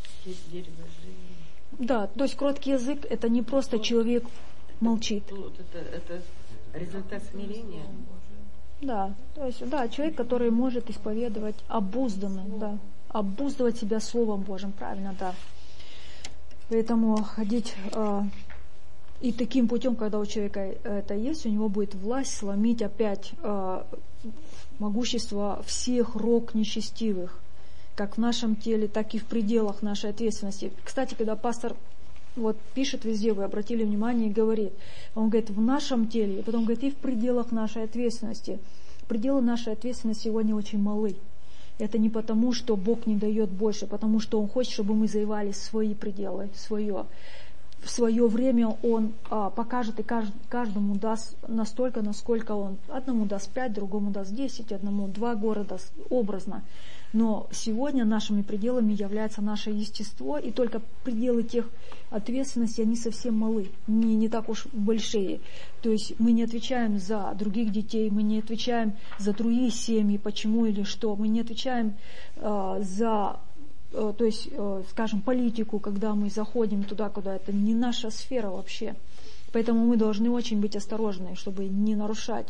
Да, то есть кроткий язык — это не просто человек молчит. Это, это результат смирения. Да, то есть, да, человек, который может исповедовать обузданно, да, обуздывать себя Словом Божьим, правильно, да. Поэтому ходить, э, И таким путем, когда у человека это есть, у него будет власть сломить опять э, могущество всех рог нечестивых, как в нашем теле, так и в пределах нашей ответственности. Кстати, когда пастор вот пишет везде, вы обратили внимание, и говорит, он говорит, в нашем теле, и потом говорит, и в пределах нашей ответственности. Пределы нашей ответственности сегодня очень малы. Это не потому, что Бог не дает больше, потому что Он хочет, чтобы мы завоевали свои пределы, свое. В свое время Он а, покажет и кажд, каждому даст настолько, насколько Он. Одному даст пять, другому даст десять, одному два города образно. Но сегодня нашими пределами является наше естество, и только пределы тех ответственностей, они совсем малы, не, не так уж большие. То есть мы не отвечаем за других детей, мы не отвечаем за другие семьи, почему или что, мы не отвечаем э, за... То есть, скажем, политику, когда мы заходим туда, куда это не наша сфера вообще. Поэтому мы должны очень быть осторожны, чтобы не нарушать.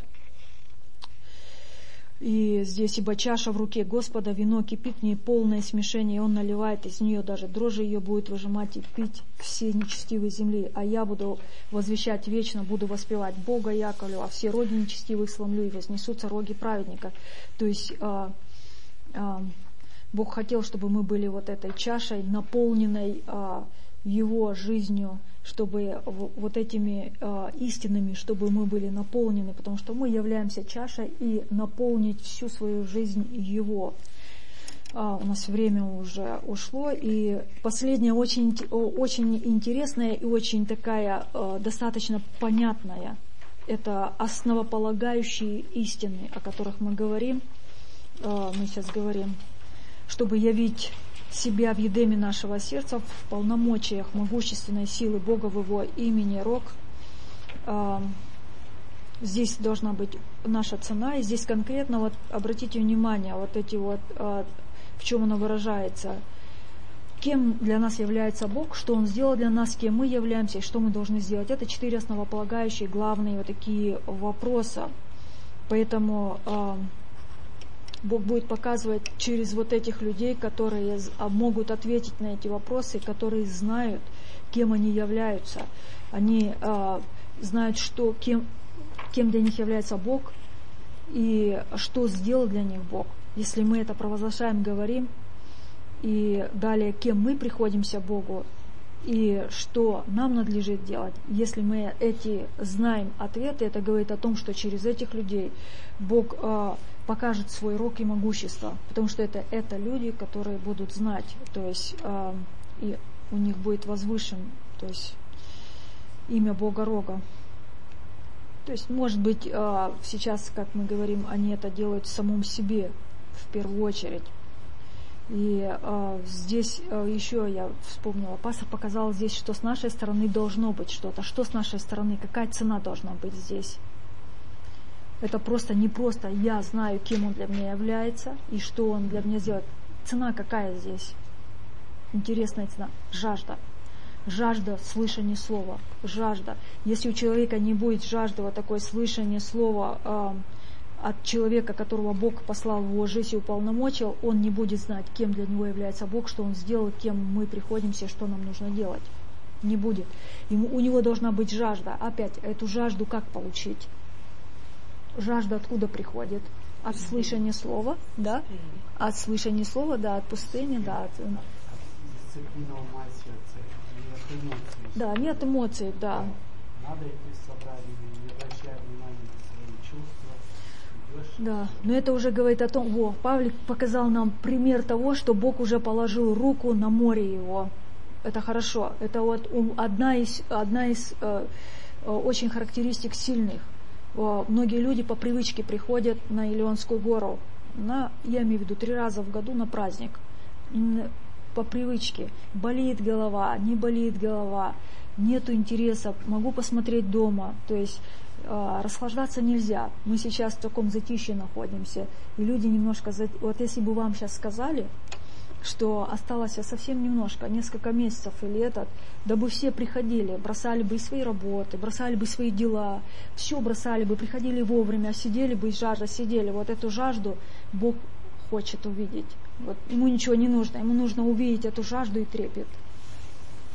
И здесь, ибо чаша в руке Господа, вино кипит в ней, полное смешение, и Он наливает из нее, даже дрожжи ее будет выжимать и пить все нечестивые земли. А я буду возвещать вечно, буду воспевать Бога Яковлю, а все роги нечестивых сломлю, и вознесутся роги праведника. То есть... А, а, Бог хотел, чтобы мы были вот этой чашей, наполненной а, Его жизнью, чтобы в, вот этими а, истинами, чтобы мы были наполнены, потому что мы являемся чашей, и наполнить всю свою жизнь Его. А, у нас время уже ушло, и последняя очень, очень интересная и очень такая а, достаточно понятная. Это основополагающие истины, о которых мы говорим, а, мы сейчас говорим. Чтобы явить себя в едеме нашего сердца, в полномочиях могущественной силы Бога в Его имени Рог. Здесь должна быть наша цена, и здесь конкретно, вот обратите внимание, вот эти вот, в чем она выражается, кем для нас является Бог, что Он сделал для нас, кем мы являемся, и что мы должны сделать. Это четыре основополагающие, главные вот такие вопросы. Поэтому... Бог будет показывать через вот этих людей, которые могут ответить на эти вопросы, которые знают, кем они являются. Они э, знают, что, кем, кем для них является Бог и что сделал для них Бог. Если мы это провозглашаем, говорим, и далее, кем мы приходимся Богу, и что нам надлежит делать. Если мы эти знаем ответы, это говорит о том, что через этих людей Бог э, покажет свой рог и могущество, потому что это, это люди, которые будут знать, то есть э, и у них будет возвышен, то есть имя Бога Рога. То есть, может быть, э, сейчас, как мы говорим, они это делают самому себе в первую очередь. И э, здесь э, еще я вспомнила, пастор показал здесь, что с нашей стороны должно быть что-то. Что с нашей стороны, какая цена должна быть здесь? Это просто не просто я знаю, кем Он для меня является и что Он для меня сделает. Цена какая здесь? Интересная цена. Жажда. Жажда слышания слова. Жажда. Если у человека не будет жажды вот такой слышания слова э, от человека, которого Бог послал в его жизнь и уполномочил, он не будет знать, кем для него является Бог, что Он сделал, кем мы приходимся, что нам нужно делать. Не будет. Ему, у него должна быть жажда. Опять, эту жажду как получить? Жажда откуда приходит? От слышания слова, да? От слышания слова, да, от пустыни, да. От... Да, нет эмоций, да. Надо идти в собрание, не обращая внимания на свои чувства. Да, но это уже говорит о том, во, Павлик показал нам пример того, что Бог уже положил руку на море его. Это хорошо. Это вот одна из, одна из э, очень характеристик сильных. Многие люди по привычке приходят на Илионскую гору, на, я имею в виду, три раза в году на праздник. По привычке. Болит голова, не болит голова, нету интереса, могу посмотреть дома. То есть э, расхлаждаться нельзя. Мы сейчас в таком затишье находимся. И люди немножко... Вот если бы вам сейчас сказали, что осталось совсем немножко, несколько месяцев или этот, дабы все приходили, бросали бы и свои работы, бросали бы свои дела, все бросали бы, приходили вовремя, сидели бы и жажда, сидели. Вот эту жажду Бог хочет увидеть. Вот ему ничего не нужно, ему нужно увидеть эту жажду и трепет.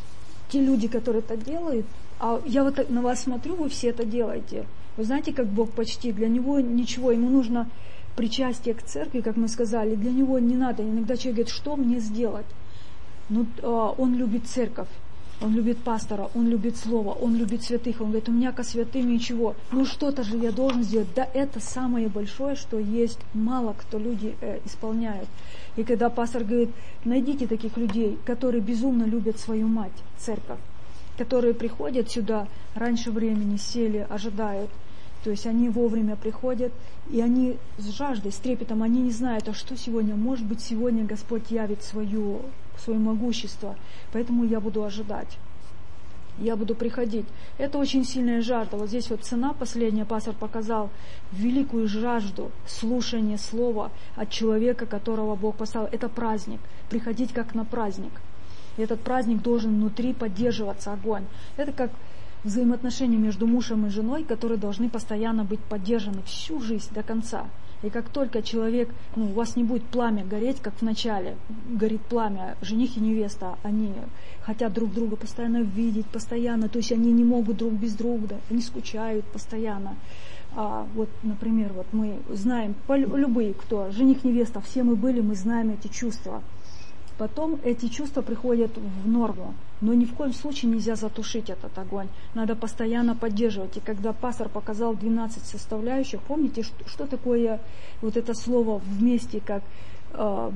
те люди, которые это делают, а я вот на вас смотрю, вы все это делаете. Вы знаете, как Бог почти, для Него ничего, Ему нужно причастие к церкви, как мы сказали, для Него не надо. Иногда человек говорит, что мне сделать? Ну, Он любит церковь, Он любит пастора, Он любит слово, Он любит святых. Он говорит, у меня ко святым ничего. Ну что-то же я должен сделать. Да это самое большое, что есть. Мало кто люди э, исполняют. И когда пастор говорит, найдите таких людей, которые безумно любят свою мать, церковь, которые приходят сюда раньше времени, сели, ожидают. То есть они вовремя приходят, и они с жаждой, с трепетом, они не знают, а что сегодня, может быть, сегодня Господь явит свою, свое могущество, поэтому я буду ожидать, я буду приходить. Это очень сильная жажда. Вот здесь вот цена последняя, пастор показал великую жажду слушания слова от человека, которого Бог поставил. Это праздник, приходить как на праздник. И этот праздник должен внутри поддерживаться, огонь. Это как взаимоотношения между мужем и женой, которые должны постоянно быть поддержаны всю жизнь до конца. И как только человек, ну, у вас не будет пламя гореть, как в начале горит пламя, жених и невеста, они хотят друг друга постоянно видеть, постоянно, то есть они не могут друг без друга, они скучают постоянно. А вот, например, вот мы знаем, любые, кто, жених, невеста, все мы были, мы знаем эти чувства. Потом эти чувства приходят в норму, но ни в коем случае нельзя затушить этот огонь. Надо постоянно поддерживать. И когда пастор показал двенадцать составляющих, помните, что, что такое вот это слово вместе, как э,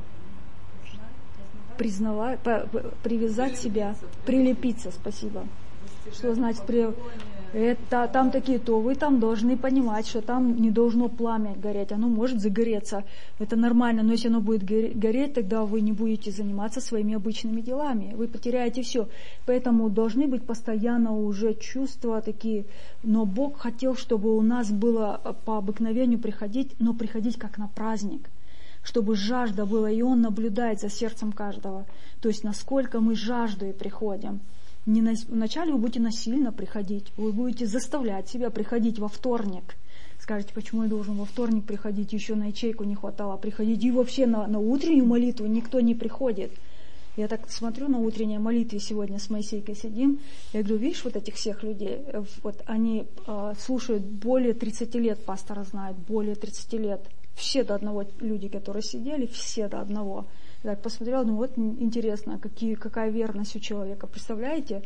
признавать, по, привязать себя, прилепиться, спасибо. Что значит при... Это там такие, то вы там должны понимать, что там не должно пламя гореть, оно может загореться, это нормально, но если оно будет гореть, тогда вы не будете заниматься своими обычными делами, вы потеряете все. Поэтому должны быть постоянно уже чувства такие, но Бог хотел, чтобы у нас было по обыкновению приходить, но приходить как на праздник, чтобы жажда была, и Он наблюдает за сердцем каждого, то есть насколько мы жаждой приходим. Не на... Вначале вы будете насильно приходить, вы будете заставлять себя приходить во вторник. Скажете, почему я должен во вторник приходить, еще на ячейку не хватало приходить, и вообще на, на утреннюю молитву никто не приходит. Я так смотрю на утренней молитве, сегодня с Моисейкой сидим, я говорю, видишь вот этих всех людей, вот они э, слушают более тридцати лет, пастора знают, более тридцати лет, все до одного люди, которые сидели, все до одного. Я так посмотрела, ну вот интересно, какие, какая верность у человека. Представляете?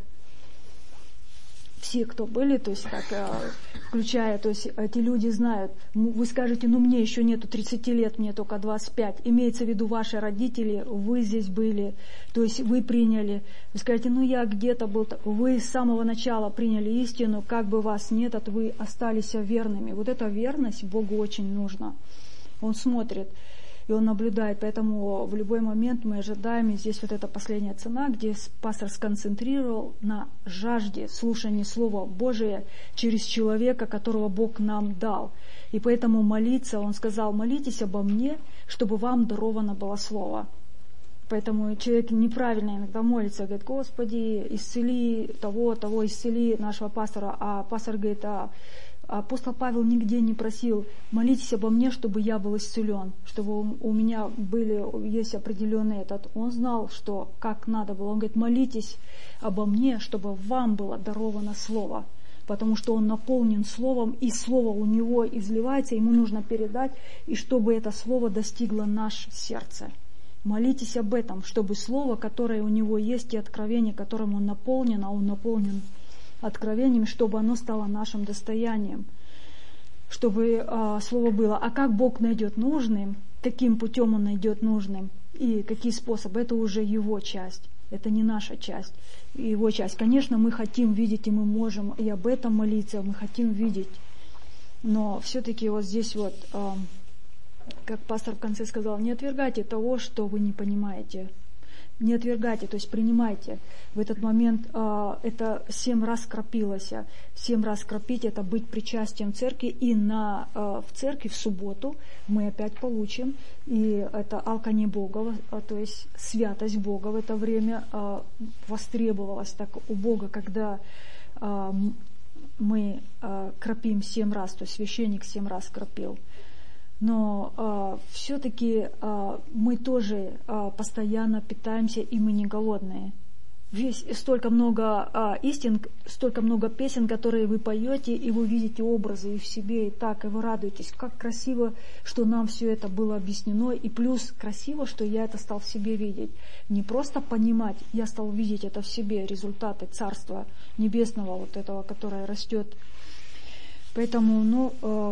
Все, кто были, то есть так, включая, то есть эти люди знают. Вы скажете, ну мне еще нету тридцати лет, мне только двадцать пять. Имеется в виду ваши родители, вы здесь были, то есть вы приняли. Вы скажете, ну я где-то был, вы с самого начала приняли истину, как бы вас нет, а вы остались верными. Вот эта верность Богу очень нужна. Он смотрит. И Он наблюдает, поэтому в любой момент мы ожидаем, и здесь вот эта последняя цена, где пастор сконцентрировал на жажде слушания Слова Божия через человека, которого Бог нам дал. И поэтому молиться, он сказал, молитесь обо мне, чтобы вам даровано было Слово. Поэтому человек неправильно иногда молится, говорит, Господи, исцели того, того, исцели нашего пастора, а пастор говорит, а апостол Павел нигде не просил, молитесь обо мне, чтобы я был исцелен, чтобы у меня были, есть определенный этот. Он знал, что как надо было. Он говорит, молитесь обо мне, чтобы вам было даровано Слово. Потому что он наполнен Словом, и Слово у него изливается, ему нужно передать, и чтобы это Слово достигло наше сердце. Молитесь об этом, чтобы Слово, которое у него есть, и откровение, которым он наполнен, а он наполнен откровениями, чтобы оно стало нашим достоянием, чтобы э, Слово было. А как Бог найдет нужным, каким путем Он найдет нужным, и какие способы, это уже Его часть, это не наша часть, Его часть. Конечно, мы хотим видеть, и мы можем и об этом молиться, мы хотим видеть, но все-таки вот здесь вот, э, как пастор в конце сказал, не отвергайте того, что вы не понимаете. Не отвергайте, то есть принимайте. В этот момент э, это семь раз кропилось. Семь раз кропить — это быть причастием церкви. И на, э, в церкви в субботу мы опять получим. И это алканье Бога, э, то есть святость Бога в это время э, востребовалась так у Бога, когда э, мы э, кропим семь раз, то есть священник семь раз кропил. Но э, все-таки э, мы тоже э, постоянно питаемся, и мы не голодные. весь, столько много а, истин, столько много песен, которые вы поете, и вы видите образы и в себе, и так, и вы радуетесь. Как красиво, что нам все это было объяснено, и плюс красиво, что я это стал в себе видеть. Не просто понимать, я стал видеть это в себе, результаты Царства Небесного, вот этого, которое растет. Поэтому, ну... Э,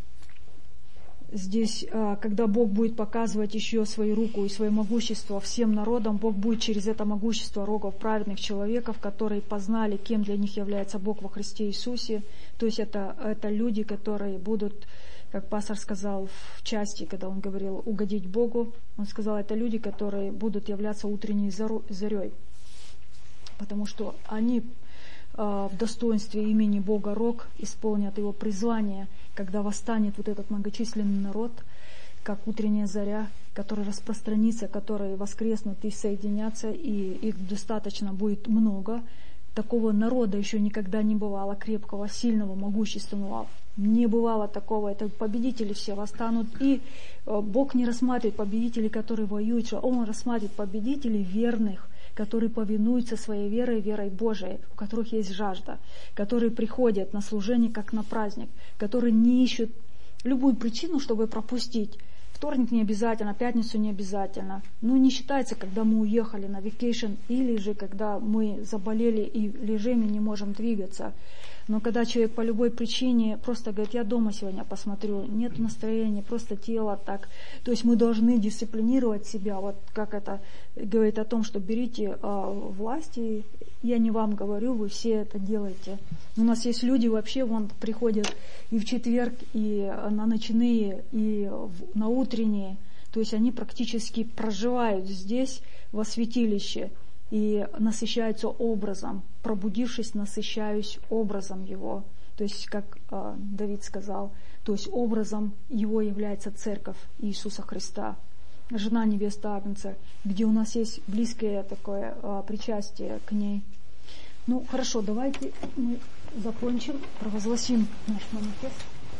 Здесь, когда Бог будет показывать еще свою руку и свое могущество всем народам, Бог будет через это могущество рогов праведных человеков, которые познали, кем для них является Бог во Христе Иисусе. То есть это, это люди, которые будут, как пастор сказал в части, когда он говорил угодить Богу, он сказал, это люди, которые будут являться утренней зарей, потому что они в достоинстве имени Бога Рог исполнят его призвание, когда восстанет вот этот многочисленный народ, как утренняя заря, который распространится, которые воскреснут и соединятся, и их достаточно будет много. Такого народа еще никогда не бывало, крепкого, сильного, могущественного. Не бывало такого. Это победители все восстанут. И Бог не рассматривает победителей, которые воюют, Он рассматривает победителей верных, которые повинуются своей верой, верой Божией, у которых есть жажда, которые приходят на служение как на праздник, которые не ищут любую причину, чтобы пропустить. Вторник не обязательно, пятницу не обязательно. Ну, не считается, когда мы уехали на вакейшн, или же когда мы заболели и лежим и не можем двигаться. Но когда человек по любой причине просто говорит, я дома сегодня посмотрю, нет настроения, просто тело так. То есть мы должны дисциплинировать себя, вот как это говорит о том, что берите э, власти, я не вам говорю, вы все это делаете. У нас есть люди вообще, вон приходят и в четверг, и на ночные, и на утренние. То есть они практически проживают здесь, во святилище, и насыщаются образом. Пробудившись, насыщаюсь образом Его. То есть, как э, Давид сказал, то есть образом Его является церковь Иисуса Христа, жена невеста Агнца, где у нас есть близкое такое э, причастие к ней. Ну, хорошо, давайте мы закончим, провозгласим наш манифест.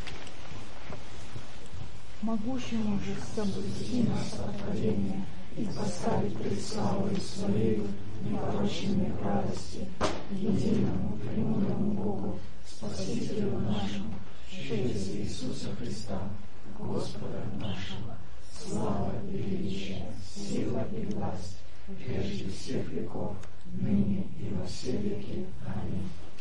Могущему же соблюсти наше откровение и поставить пред славой Своею непорочными радости, единому премудрому Богу, Спасителю нашему, через Иисуса Христа, Господа нашего, слава и величие, сила и власть, прежде всех веков, ныне и во все веки. Аминь.